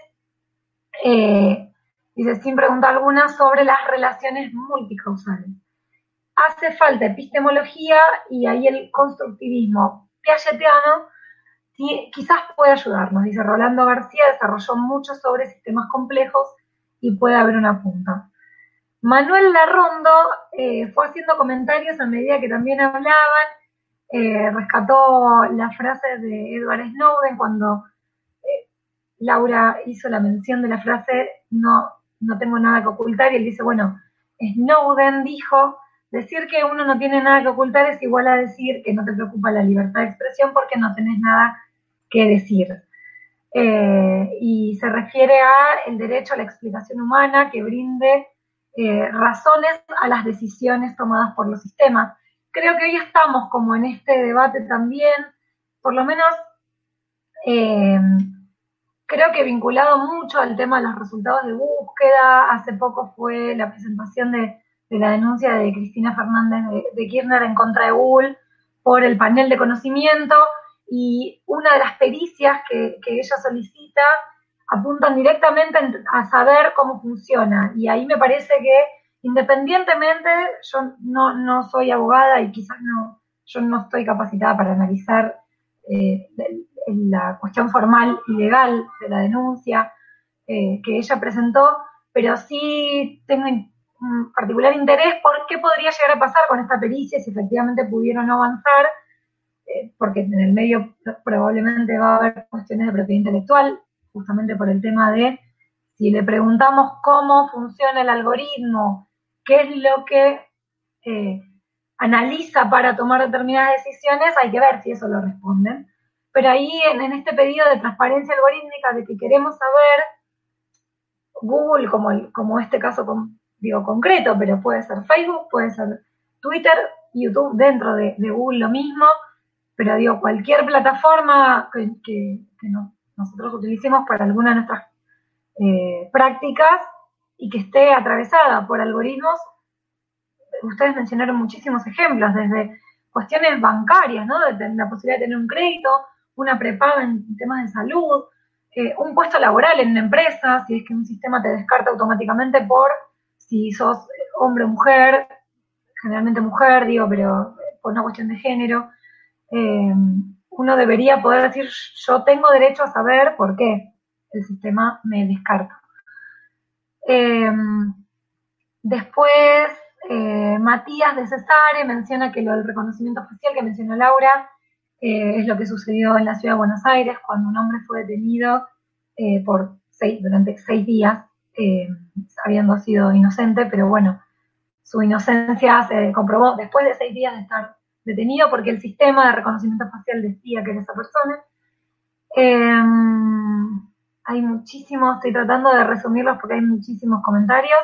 dice sin pregunta alguna, sobre las relaciones multicausales. Hace falta epistemología y ahí el constructivismo piagetiano quizás puede ayudarnos, dice Rolando García, desarrolló mucho sobre sistemas complejos y puede haber una punta. Manuel Larrondo fue haciendo comentarios a medida que también hablaban, rescató la frase de Edward Snowden cuando Laura hizo la mención de la frase no tengo nada que ocultar, y él dice, bueno, Snowden dijo, decir que uno no tiene nada que ocultar es igual a decir que no te preocupa la libertad de expresión porque no tenés nada que decir. Y se refiere a el derecho a la explicación humana que brinde razones a las decisiones tomadas por los sistemas. Creo que hoy estamos como en este debate también, por lo menos creo que vinculado mucho al tema de los resultados de búsqueda. Hace poco fue la presentación de la denuncia de Cristina Fernández de Kirchner en contra de Google por el panel de conocimiento, y una de las pericias que ella solicita apuntan directamente a saber cómo funciona, y ahí me parece que independientemente, yo no soy abogada y quizás yo no estoy capacitada para analizar la cuestión formal y legal de la denuncia que ella presentó, pero sí tengo un particular interés por qué podría llegar a pasar con esta pericia, si efectivamente pudieron avanzar, porque en el medio probablemente va a haber cuestiones de propiedad intelectual, justamente por el tema de si le preguntamos cómo funciona el algoritmo, qué es lo que analiza para tomar determinadas decisiones, hay que ver si eso lo responden. Pero ahí en este pedido de transparencia algorítmica de que queremos saber, Google, como este caso digo concreto, pero puede ser Facebook, puede ser Twitter, YouTube dentro de Google lo mismo, pero digo, cualquier plataforma que nosotros utilicemos para alguna de nuestras prácticas y que esté atravesada por algoritmos, ustedes mencionaron muchísimos ejemplos, desde cuestiones bancarias, ¿no? De la posibilidad de tener un crédito, una prepaga en temas de salud, un puesto laboral en una empresa, si es que un sistema te descarta automáticamente por si sos hombre o mujer, generalmente mujer, digo, pero por una cuestión de género. Uno debería poder decir, yo tengo derecho a saber por qué el sistema me descarta. Después, Matías de Cesare menciona que lo del reconocimiento facial que mencionó Laura es lo que sucedió en la ciudad de Buenos Aires cuando un hombre fue detenido durante 6 días, habiendo sido inocente, pero bueno, su inocencia se comprobó después de 6 días de estar detenido porque el sistema de reconocimiento facial decía que era esa persona. Hay muchísimos, estoy tratando de resumirlos porque hay muchísimos comentarios.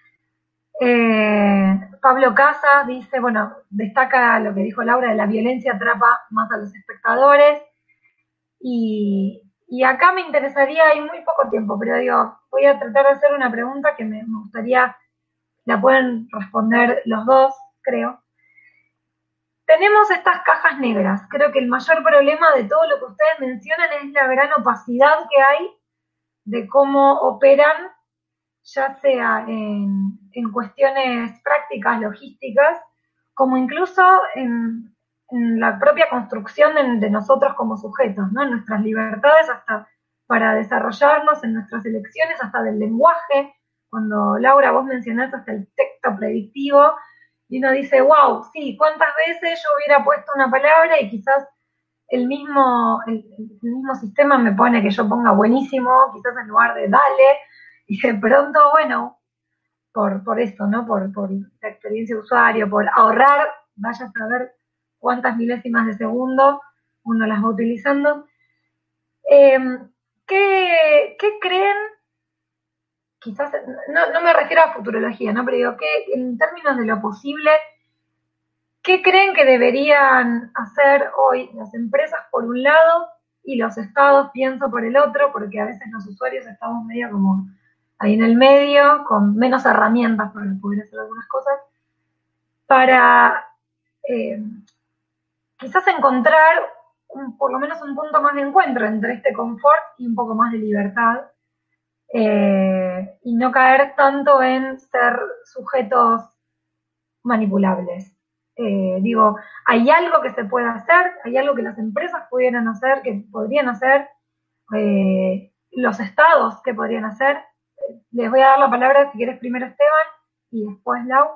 Pablo Casas dice, bueno, destaca lo que dijo Laura de la violencia atrapa más a los espectadores. Y acá me interesaría, hay muy poco tiempo, pero digo, voy a tratar de hacer una pregunta que me gustaría, la pueden responder los dos, creo. Tenemos estas cajas negras. Creo que el mayor problema de todo lo que ustedes mencionan es la gran opacidad que hay de cómo operan, ya sea en cuestiones prácticas, logísticas, como incluso en la propia construcción de nosotros como sujetos, ¿no? En nuestras libertades hasta para desarrollarnos, en nuestras elecciones, hasta del lenguaje. Cuando, Laura, vos mencionás hasta el texto predictivo, y uno dice, wow, sí, ¿cuántas veces yo hubiera puesto una palabra y quizás el mismo sistema me pone que yo ponga buenísimo, quizás en lugar de dale, y de pronto, bueno, por eso, ¿no? Por la experiencia de usuario, por ahorrar, vaya a saber cuántas milésimas de segundo uno las va utilizando. ¿Qué creen? Quizás, no me refiero a futurología, ¿no? Pero digo, que en términos de lo posible, ¿qué creen que deberían hacer hoy las empresas por un lado y los estados, pienso, por el otro? Porque a veces los usuarios estamos medio como ahí en el medio, con menos herramientas para poder hacer algunas cosas, para quizás encontrar por lo menos un punto más de encuentro entre este confort y un poco más de libertad, y no caer tanto en ser sujetos manipulables. Digo, ¿hay algo que se pueda hacer? ¿Hay algo que las empresas pudieran hacer, que podrían hacer? ¿Los estados que podrían hacer? Les voy a dar la palabra, si quieres, primero Esteban y después Lau.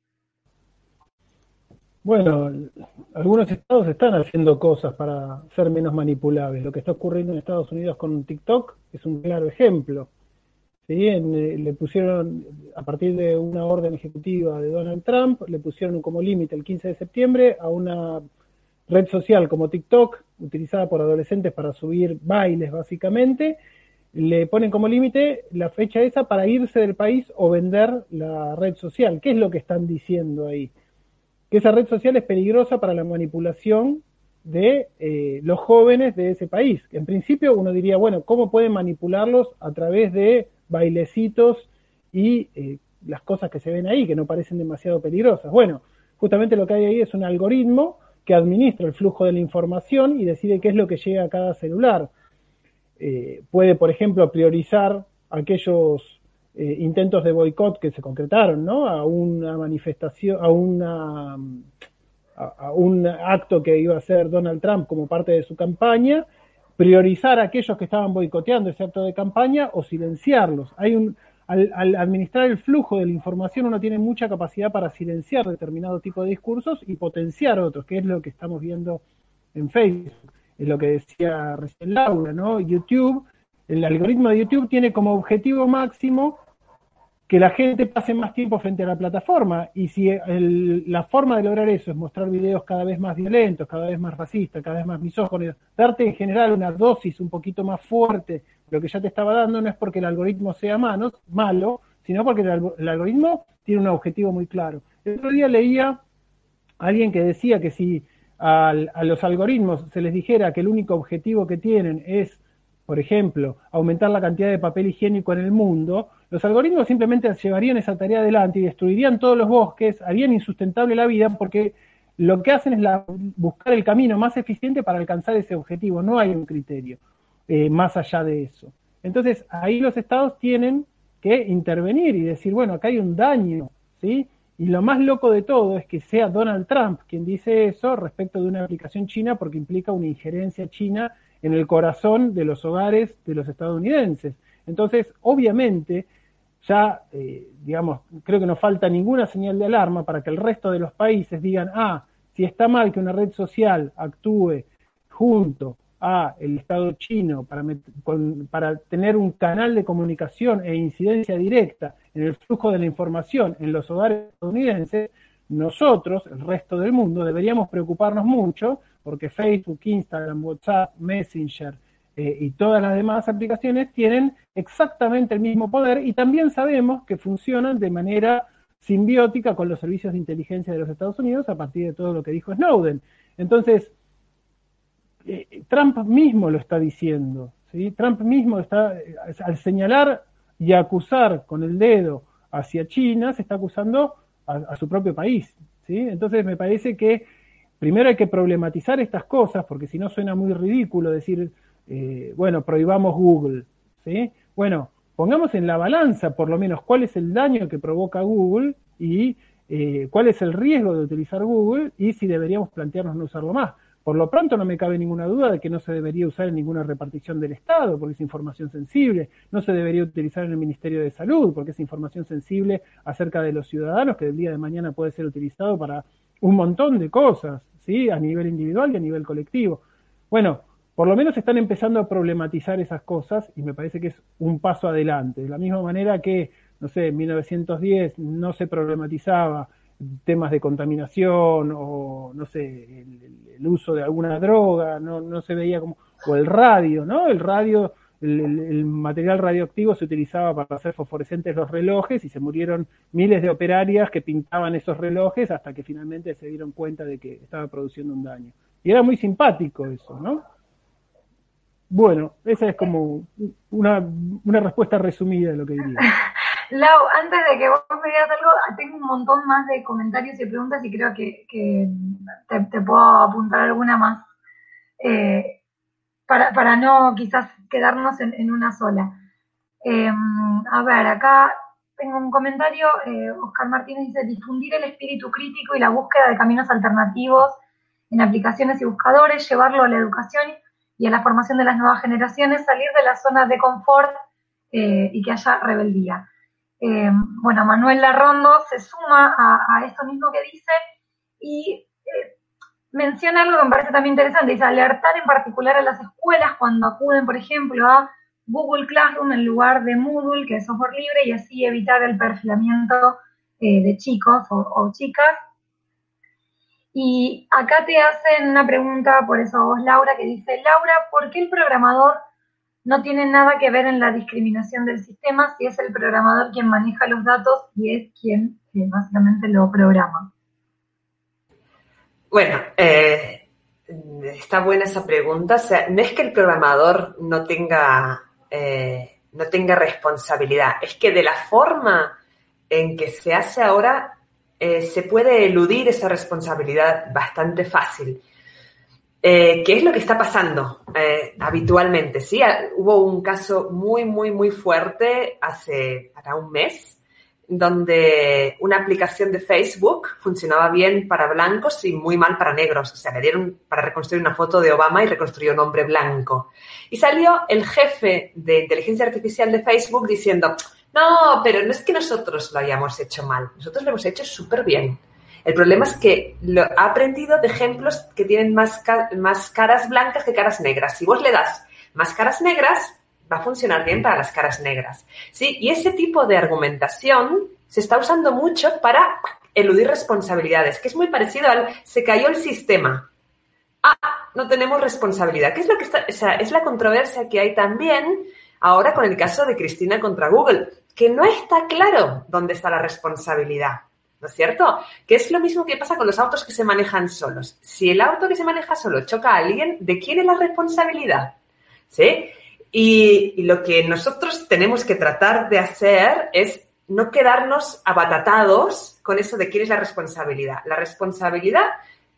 Bueno, algunos estados están haciendo cosas para ser menos manipulables. Lo que está ocurriendo en Estados Unidos con TikTok es un claro ejemplo. ¿Sí? Le pusieron, a partir de una orden ejecutiva de Donald Trump, le pusieron como límite el 15 de septiembre a una red social como TikTok, utilizada por adolescentes para subir bailes básicamente, le ponen como límite la fecha esa para irse del país o vender la red social. ¿Qué es lo que están diciendo ahí? Que esa red social es peligrosa para la manipulación de los jóvenes de ese país. En principio uno diría, bueno, ¿cómo pueden manipularlos a través de bailecitos y las cosas que se ven ahí, que no parecen demasiado peligrosas? Bueno, justamente lo que hay ahí es un algoritmo que administra el flujo de la información y decide qué es lo que llega a cada celular. Puede, por ejemplo, priorizar aquellos intentos de boicot que se concretaron, ¿no? A una manifestación, a un acto que iba a hacer Donald Trump como parte de su campaña, priorizar a aquellos que estaban boicoteando ese acto de campaña o silenciarlos. Al administrar el flujo de la información uno tiene mucha capacidad para silenciar determinado tipo de discursos y potenciar otros, que es lo que estamos viendo en Facebook. Es lo que decía recién Laura, ¿no? YouTube, el algoritmo de YouTube tiene como objetivo máximo que la gente pase más tiempo frente a la plataforma, y si la forma de lograr eso es mostrar videos cada vez más violentos, cada vez más racistas, cada vez más misóginos, darte en general una dosis un poquito más fuerte de lo que ya te estaba dando, no es porque el algoritmo sea malo, sino porque el algoritmo tiene un objetivo muy claro. El otro día leía a alguien que decía que si a los algoritmos se les dijera que el único objetivo que tienen es, por ejemplo, aumentar la cantidad de papel higiénico en el mundo, los algoritmos simplemente llevarían esa tarea adelante y destruirían todos los bosques, harían insustentable la vida, porque lo que hacen es buscar el camino más eficiente para alcanzar ese objetivo. No hay un criterio más allá de eso. Entonces, ahí los estados tienen que intervenir y decir, bueno, acá hay un daño, ¿sí? Y lo más loco de todo es que sea Donald Trump quien dice eso respecto de una aplicación china, porque implica una injerencia china en el corazón de los hogares de los estadounidenses. Entonces, obviamente, ya, digamos, creo que no falta ninguna señal de alarma para que el resto de los países digan, si está mal que una red social actúe junto a el Estado chino para tener un canal de comunicación e incidencia directa en el flujo de la información en los hogares estadounidenses, nosotros, el resto del mundo, deberíamos preocuparnos mucho porque Facebook, Instagram, WhatsApp, Messenger y todas las demás aplicaciones tienen exactamente el mismo poder y también sabemos que funcionan de manera simbiótica con los servicios de inteligencia de los Estados Unidos a partir de todo lo que dijo Snowden. Entonces, Trump mismo lo está diciendo, ¿sí? Trump mismo está, al señalar y acusar con el dedo hacia China, se está acusando a su propio país, ¿sí? Entonces me parece que primero hay que problematizar estas cosas, porque si no suena muy ridículo decir, bueno, prohibamos Google, ¿sí? Bueno, pongamos en la balanza por lo menos cuál es el daño que provoca Google y cuál es el riesgo de utilizar Google y si deberíamos plantearnos no usarlo más. Por lo pronto no me cabe ninguna duda de que no se debería usar en ninguna repartición del Estado, porque es información sensible, no se debería utilizar en el Ministerio de Salud, porque es información sensible acerca de los ciudadanos, que el día de mañana puede ser utilizado para un montón de cosas, ¿sí? A nivel individual y a nivel colectivo. Bueno, por lo menos están empezando a problematizar esas cosas y me parece que es un paso adelante. De la misma manera que, no sé, en 1910 no se problematizaba temas de contaminación o, no sé, el uso de alguna droga, no se veía como, o el radio, ¿no? El radio, el material radioactivo se utilizaba para hacer fosforescentes los relojes y se murieron miles de operarias que pintaban esos relojes hasta que finalmente se dieron cuenta de que estaba produciendo un daño. Y era muy simpático eso, ¿no? Bueno, esa es como una respuesta resumida de lo que diría. Lau, antes de que vos me digas algo, tengo un montón más de comentarios y preguntas y creo que te puedo apuntar alguna más para no quizás quedarnos en una sola. A ver, acá tengo un comentario, Oscar Martínez dice, difundir el espíritu crítico y la búsqueda de caminos alternativos en aplicaciones y buscadores, llevarlo a la educación y a la formación de las nuevas generaciones, salir de la zona de confort y que haya rebeldía. Bueno, Manuel Larrondo se suma a esto mismo que dice y menciona algo que me parece también interesante, dice alertar en particular a las escuelas cuando acuden, por ejemplo, a Google Classroom en lugar de Moodle, que es software libre, y así evitar el perfilamiento de chicos o chicas. Y acá te hacen una pregunta, por eso a vos, Laura, que dice, Laura, ¿por qué el programador no tiene nada que ver en la discriminación del sistema si es el programador quien maneja los datos y es quien básicamente lo programa? Bueno, está buena esa pregunta. O sea, no es que el programador no tenga responsabilidad, es que de la forma en que se hace ahora se puede eludir esa responsabilidad bastante fácil. ¿Qué es lo que está pasando habitualmente? Sí, hubo un caso muy, muy, muy fuerte para un mes, donde una aplicación de Facebook funcionaba bien para blancos y muy mal para negros. O sea, le dieron para reconstruir una foto de Obama y reconstruyó un hombre blanco. Y salió el jefe de inteligencia artificial de Facebook diciendo, no, pero no es que nosotros lo hayamos hecho mal, nosotros lo hemos hecho súper bien. El problema es que lo ha aprendido de ejemplos que tienen más caras blancas que caras negras. Si vos le das más caras negras, va a funcionar bien para las caras negras. ¿Sí? Y ese tipo de argumentación se está usando mucho para eludir responsabilidades, que es muy parecido al se cayó el sistema. No tenemos responsabilidad. ¿Qué es lo que está? O sea, es la controversia que hay también ahora con el caso de Cristina contra Google, que no está claro dónde está la responsabilidad. ¿No es cierto? Que es lo mismo que pasa con los autos que se manejan solos. Si el auto que se maneja solo choca a alguien, ¿de quién es la responsabilidad? ¿Sí? Y lo que nosotros tenemos que tratar de hacer es no quedarnos abatatados con eso de quién es la responsabilidad. La responsabilidad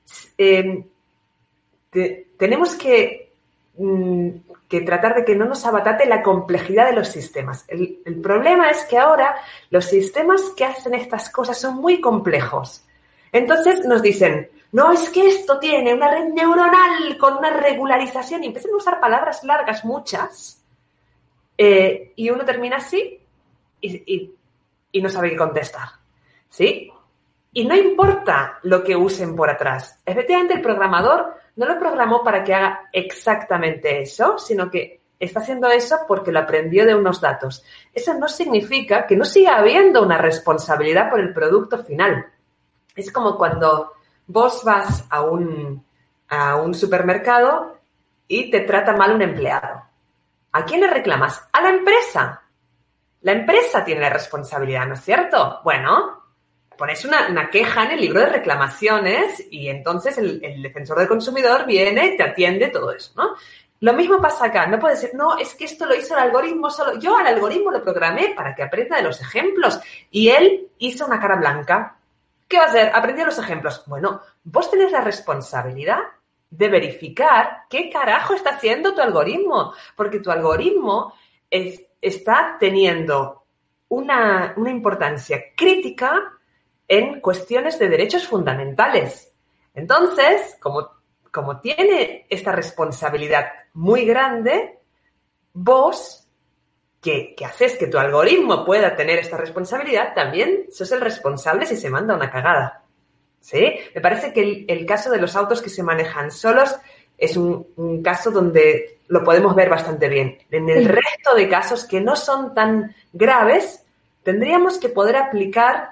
tenemos que tratar de que no nos abatate la complejidad de los sistemas. El problema es que ahora los sistemas que hacen estas cosas son muy complejos. Entonces nos dicen, no, es que esto tiene una red neuronal con una regularización y empiezan a usar palabras largas, muchas, y uno termina así y no sabe qué contestar, ¿sí? Y no importa lo que usen por atrás. Efectivamente, el programador no lo programó para que haga exactamente eso, sino que está haciendo eso porque lo aprendió de unos datos. Eso no significa que no siga habiendo una responsabilidad por el producto final. Es como cuando vos vas a un supermercado y te trata mal un empleado. ¿A quién le reclamas? A la empresa. La empresa tiene la responsabilidad, ¿no es cierto? Bueno, pones una queja en el libro de reclamaciones y entonces el defensor del consumidor viene y te atiende todo eso, ¿no? Lo mismo pasa acá. No puedes decir, no, es que esto lo hizo el algoritmo solo. Yo al algoritmo lo programé para que aprenda de los ejemplos y él hizo una cara blanca. ¿Qué va a hacer? Aprendió los ejemplos. Bueno, vos tenés la responsabilidad de verificar qué carajo está haciendo tu algoritmo, porque tu algoritmo está teniendo una importancia crítica en cuestiones de derechos fundamentales. Entonces, como tiene esta responsabilidad muy grande, vos, que haces que tu algoritmo pueda tener esta responsabilidad, también sos el responsable si se manda una cagada. ¿Sí? Me parece que el caso de los autos que se manejan solos es un caso donde lo podemos ver bastante bien. En el resto de casos que no son tan graves, tendríamos que poder aplicar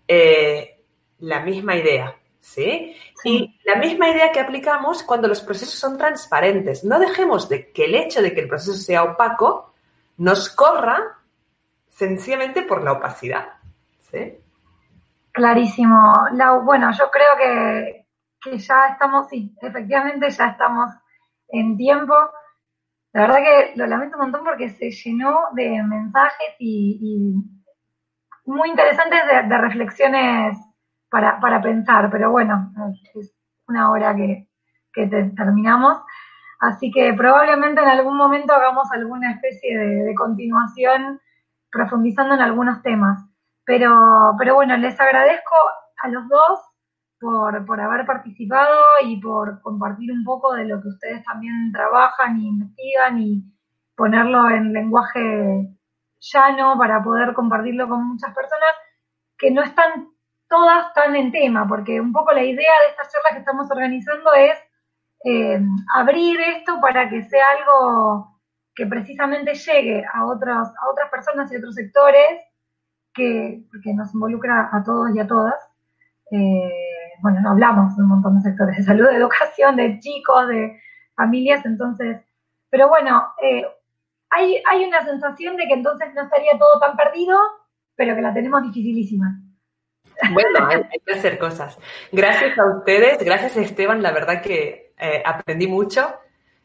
la misma idea, ¿sí? Y la misma idea que aplicamos cuando los procesos son transparentes. No dejemos de que el hecho de que el proceso sea opaco nos corra sencillamente por la opacidad, ¿sí? Clarísimo. Lau, bueno, yo creo que ya estamos, sí, efectivamente ya estamos en tiempo. La verdad que lo lamento un montón porque se llenó de mensajes y muy interesantes de reflexiones para pensar, pero bueno, es una hora que terminamos. Así que probablemente en algún momento hagamos alguna especie de continuación profundizando en algunos temas. Pero bueno, les agradezco a los dos por haber participado y por compartir un poco de lo que ustedes también trabajan y investigan y ponerlo en lenguaje llano para poder compartirlo con muchas personas que no están todas tan en tema, porque un poco la idea de estas charlas que estamos organizando es abrir esto para que sea algo que precisamente llegue a otras personas y otros sectores porque nos involucra a todos y a todas. Bueno, no hablamos de un montón de sectores, de salud, de educación, de chicos, de familias, entonces, pero bueno, hay una sensación de que entonces no estaría todo tan perdido, pero que la tenemos dificilísima. Bueno, hay que hacer cosas. Gracias a ustedes, gracias Esteban, la verdad que aprendí mucho.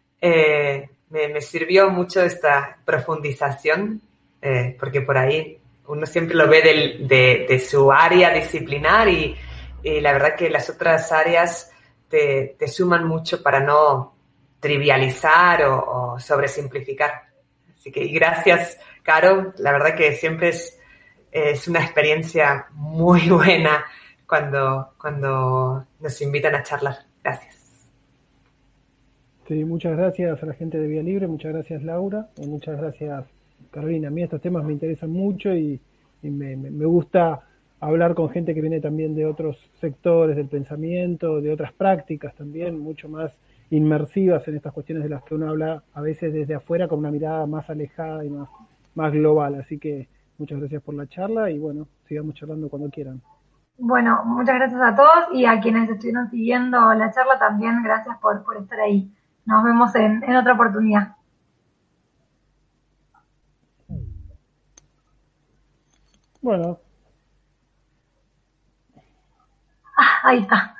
Me sirvió mucho esta profundización, porque por ahí uno siempre lo ve de su área disciplinar y la verdad que las otras áreas te suman mucho para no trivializar o sobresimplificar. Así que gracias, Caro, la verdad que siempre es una experiencia muy buena cuando nos invitan a charlar. Gracias. Sí, muchas gracias a la gente de Vía Libre, muchas gracias Laura, y muchas gracias Carolina. A mí estos temas me interesan mucho y me gusta hablar con gente que viene también de otros sectores del pensamiento, de otras prácticas también, mucho más inmersivas en estas cuestiones de las que uno habla a veces desde afuera con una mirada más alejada y más global. Así que muchas gracias por la charla y bueno, sigamos charlando cuando quieran. Bueno, muchas gracias a todos y a quienes estuvieron siguiendo la charla también, gracias por estar ahí. Nos vemos en otra oportunidad. Bueno. Ahí está.